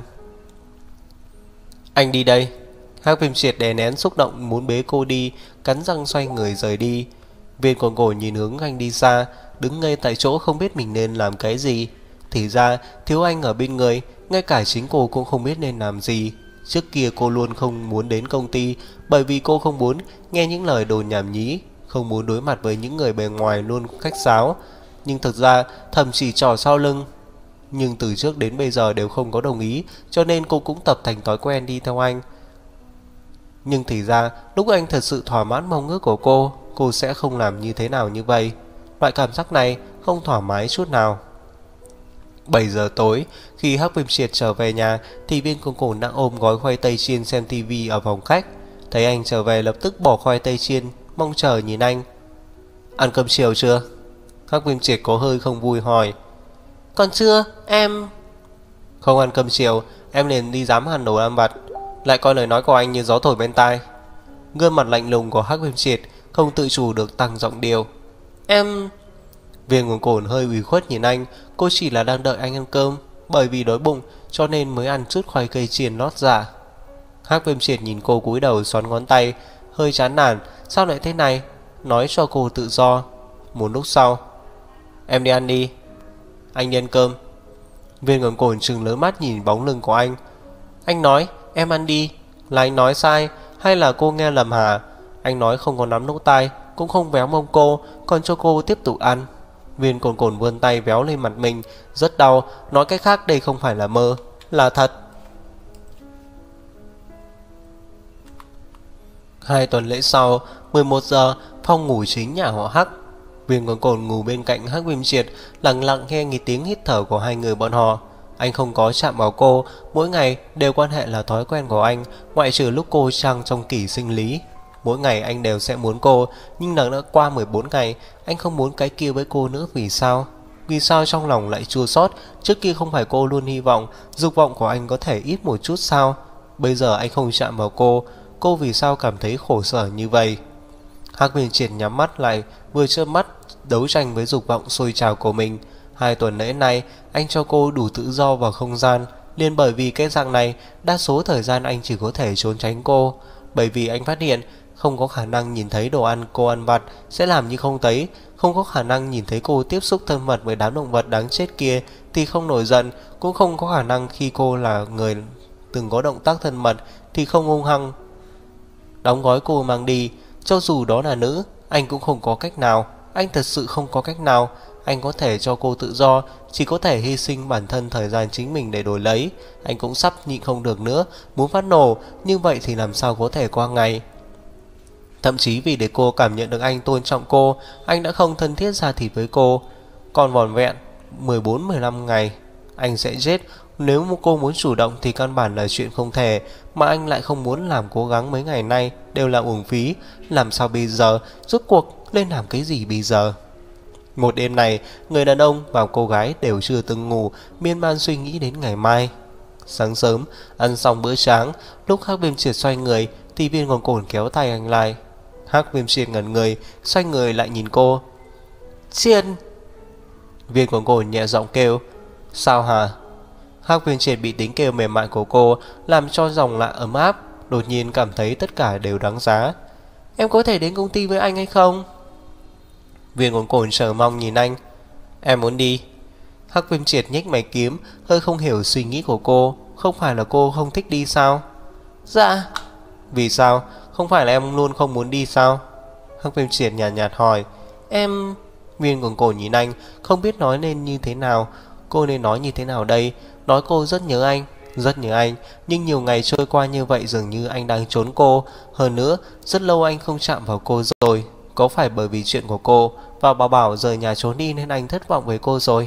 Anh đi đây. Hắc Viêm Triệt đè nén xúc động muốn bế cô đi, cắn răng xoay người rời đi. Viên cồn cồn nhìn hướng anh đi xa, đứng ngây tại chỗ không biết mình nên làm cái gì. Thì ra thiếu anh ở bên người, ngay cả chính cô cũng không biết nên làm gì. Trước kia cô luôn không muốn đến công ty, bởi vì cô không muốn nghe những lời đồn nhảm nhí, không muốn đối mặt với những người bề ngoài luôn khách sáo, nhưng thực ra thậm chỉ trò sau lưng. Nhưng từ trước đến bây giờ đều không có đồng ý, cho nên cô cũng tập thành thói quen đi theo anh. Nhưng thì ra lúc anh thật sự thỏa mãn mong ước của cô sẽ không làm như thế nào như vậy. Loại cảm giác này không thoải mái chút nào. 7 giờ tối, khi Hắc Viêm Triệt trở về nhà thì viên cồn cồn đang ôm gói khoai tây chiên xem tivi ở phòng khách. Thấy anh trở về lập tức bỏ khoai tây chiên, mong chờ nhìn anh. Ăn cơm chiều chưa? Hắc Viêm Triệt có hơi không vui hỏi. Còn chưa, em... Không ăn cơm chiều, em liền đi dám ăn đồ ăn vặt. Lại coi lời nói của anh như gió thổi bên tai. Gương mặt lạnh lùng của Hắc Viêm Triệt không tự chủ được tăng giọng điệu. Em... Viên cồn cồn hơi ủy khuất nhìn anh. Cô chỉ là đang đợi anh ăn cơm, bởi vì đói bụng cho nên mới ăn chút khoai cây chiên lót dạ. Hắc Viêm Triệt nhìn cô cúi đầu xoắn ngón tay, hơi chán nản. Sao lại thế này? Nói cho cô tự do. Một lúc sau: Em đi ăn đi. Anh đi ăn cơm. Viên cồn cồn trừng lớn mắt nhìn bóng lưng của anh. Anh nói em ăn đi, là anh nói sai hay là cô nghe lầm hả? Anh nói không có nắm lỗ tai, cũng không véo mông cô, còn cho cô tiếp tục ăn. Viên cồn cồn vươn tay véo lên mặt mình, rất đau. Nói cách khác đây không phải là mơ, là thật. 2 tuần lễ sau, 11 giờ, phòng ngủ chính nhà họ Hắc. Viên cồn cồn ngủ bên cạnh Hắc Viêm Triệt, lặng lặng nghe tiếng hít thở của hai người bọn họ. Anh không có chạm vào cô, mỗi ngày đều quan hệ là thói quen của anh, ngoại trừ lúc cô đang trong kỳ sinh lý. Mỗi ngày anh đều sẽ muốn cô, nhưng đã qua 14 ngày, anh không muốn cái kia với cô nữa. Vì sao? Vì sao trong lòng lại chua xót? Trước kia không phải cô luôn hy vọng dục vọng của anh có thể ít một chút sao? Bây giờ anh không chạm vào cô vì sao cảm thấy khổ sở như vậy? Hắc Viên Triệt nhắm mắt lại, vừa chớp mắt đấu tranh với dục vọng sôi trào của mình. 2 tuần lễ nay, anh cho cô đủ tự do vào không gian, liền bởi vì cái dạng này, đa số thời gian anh chỉ có thể trốn tránh cô. Bởi vì anh phát hiện không có khả năng nhìn thấy đồ ăn cô ăn vặt, sẽ làm như không thấy. Không có khả năng nhìn thấy cô tiếp xúc thân mật với đám động vật đáng chết kia thì không nổi giận. Cũng không có khả năng khi cô là người từng có động tác thân mật thì không hung hăng đóng gói cô mang đi. Cho dù đó là nữ, anh cũng không có cách nào. Anh thật sự không có cách nào. Anh có thể cho cô tự do, chỉ có thể hy sinh bản thân thời gian chính mình để đổi lấy. Anh cũng sắp nhịn không được nữa, muốn phát nổ. Nhưng vậy thì làm sao có thể qua ngày? Thậm chí vì để cô cảm nhận được anh tôn trọng cô, anh đã không thân thiết ra thịt với cô. Còn vỏn vẹn 14-15 ngày anh sẽ chết. Nếu cô muốn chủ động thì căn bản là chuyện không thể, mà anh lại không muốn làm. Cố gắng mấy ngày nay đều là uổng phí. Làm sao bây giờ? Rốt cuộc lên làm cái gì bây giờ? Một đêm này, người đàn ông và cô gái đều chưa từng ngủ, miên man suy nghĩ đến ngày mai. Sáng sớm, ăn xong bữa sáng, lúc Hắc Viêm Triệt xoay người thì Viên Ngọn Cổn kéo tay anh lại. Hắc Viêm Triệt ngẩn người, xoay người lại nhìn cô. Triệt! Viên Ngọn Cổn nhẹ giọng kêu. Sao hả? Hắc Viêm Triệt bị tiếng kêu mềm mại của cô làm cho dòng lạ ấm áp, đột nhiên cảm thấy tất cả đều đáng giá. Em có thể đến công ty với anh hay không? Viên Ngọn Cổn chờ mong nhìn anh. Em muốn đi. Hắc Viêm Triệt nhếch mày kiếm, hơi không hiểu suy nghĩ của cô. Không phải là cô không thích đi sao? Dạ. Vì sao? Không phải là em luôn không muốn đi sao? Hắc Viêm Triệt nhạt nhạt hỏi. Em... Viên Ngọn Cổn nhìn anh, không biết nói nên như thế nào. Cô nên nói như thế nào đây? Nói cô rất nhớ anh, rất nhớ anh. Nhưng nhiều ngày trôi qua như vậy dường như anh đang trốn cô. Hơn nữa, rất lâu anh không chạm vào cô rồi. Có phải bởi vì chuyện của cô và Bảo Bảo rời nhà trốn đi nên anh thất vọng với cô rồi?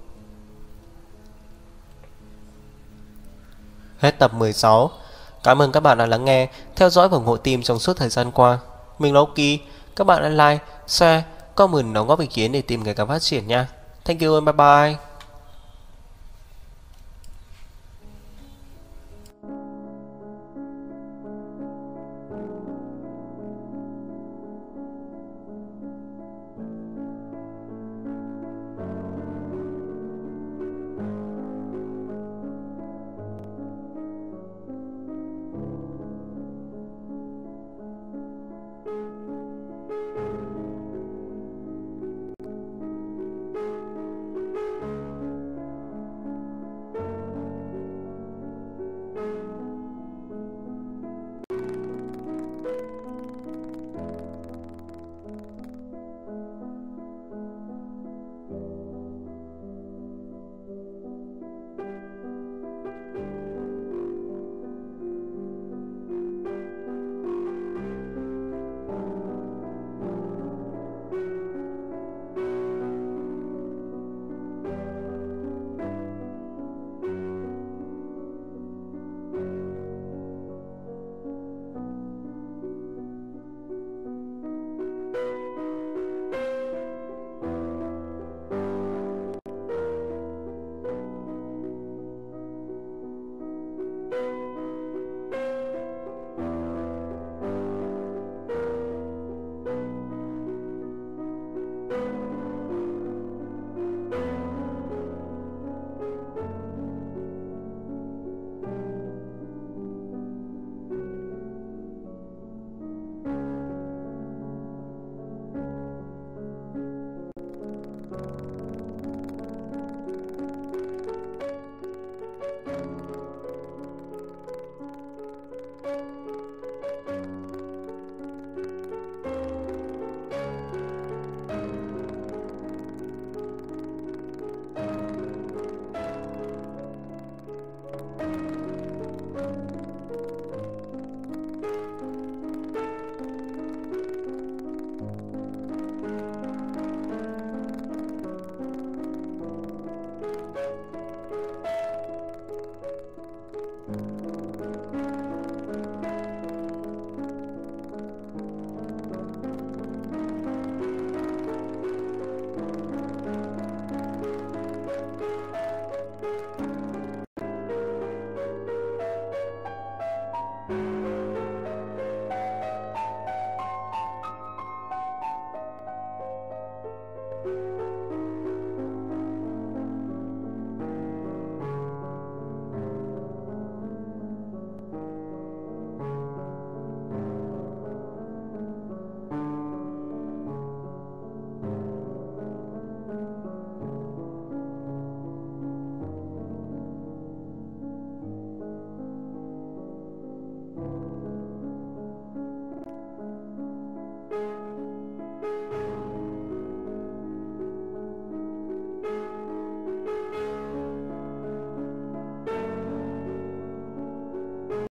Hết tập 16. Cảm ơn các bạn đã lắng nghe, theo dõi và ủng hộ team trong suốt thời gian qua. Mình là Oki. Các bạn hãy like, share, comment, đóng góp ý kiến để team ngày càng phát triển nha. Thank you and bye bye.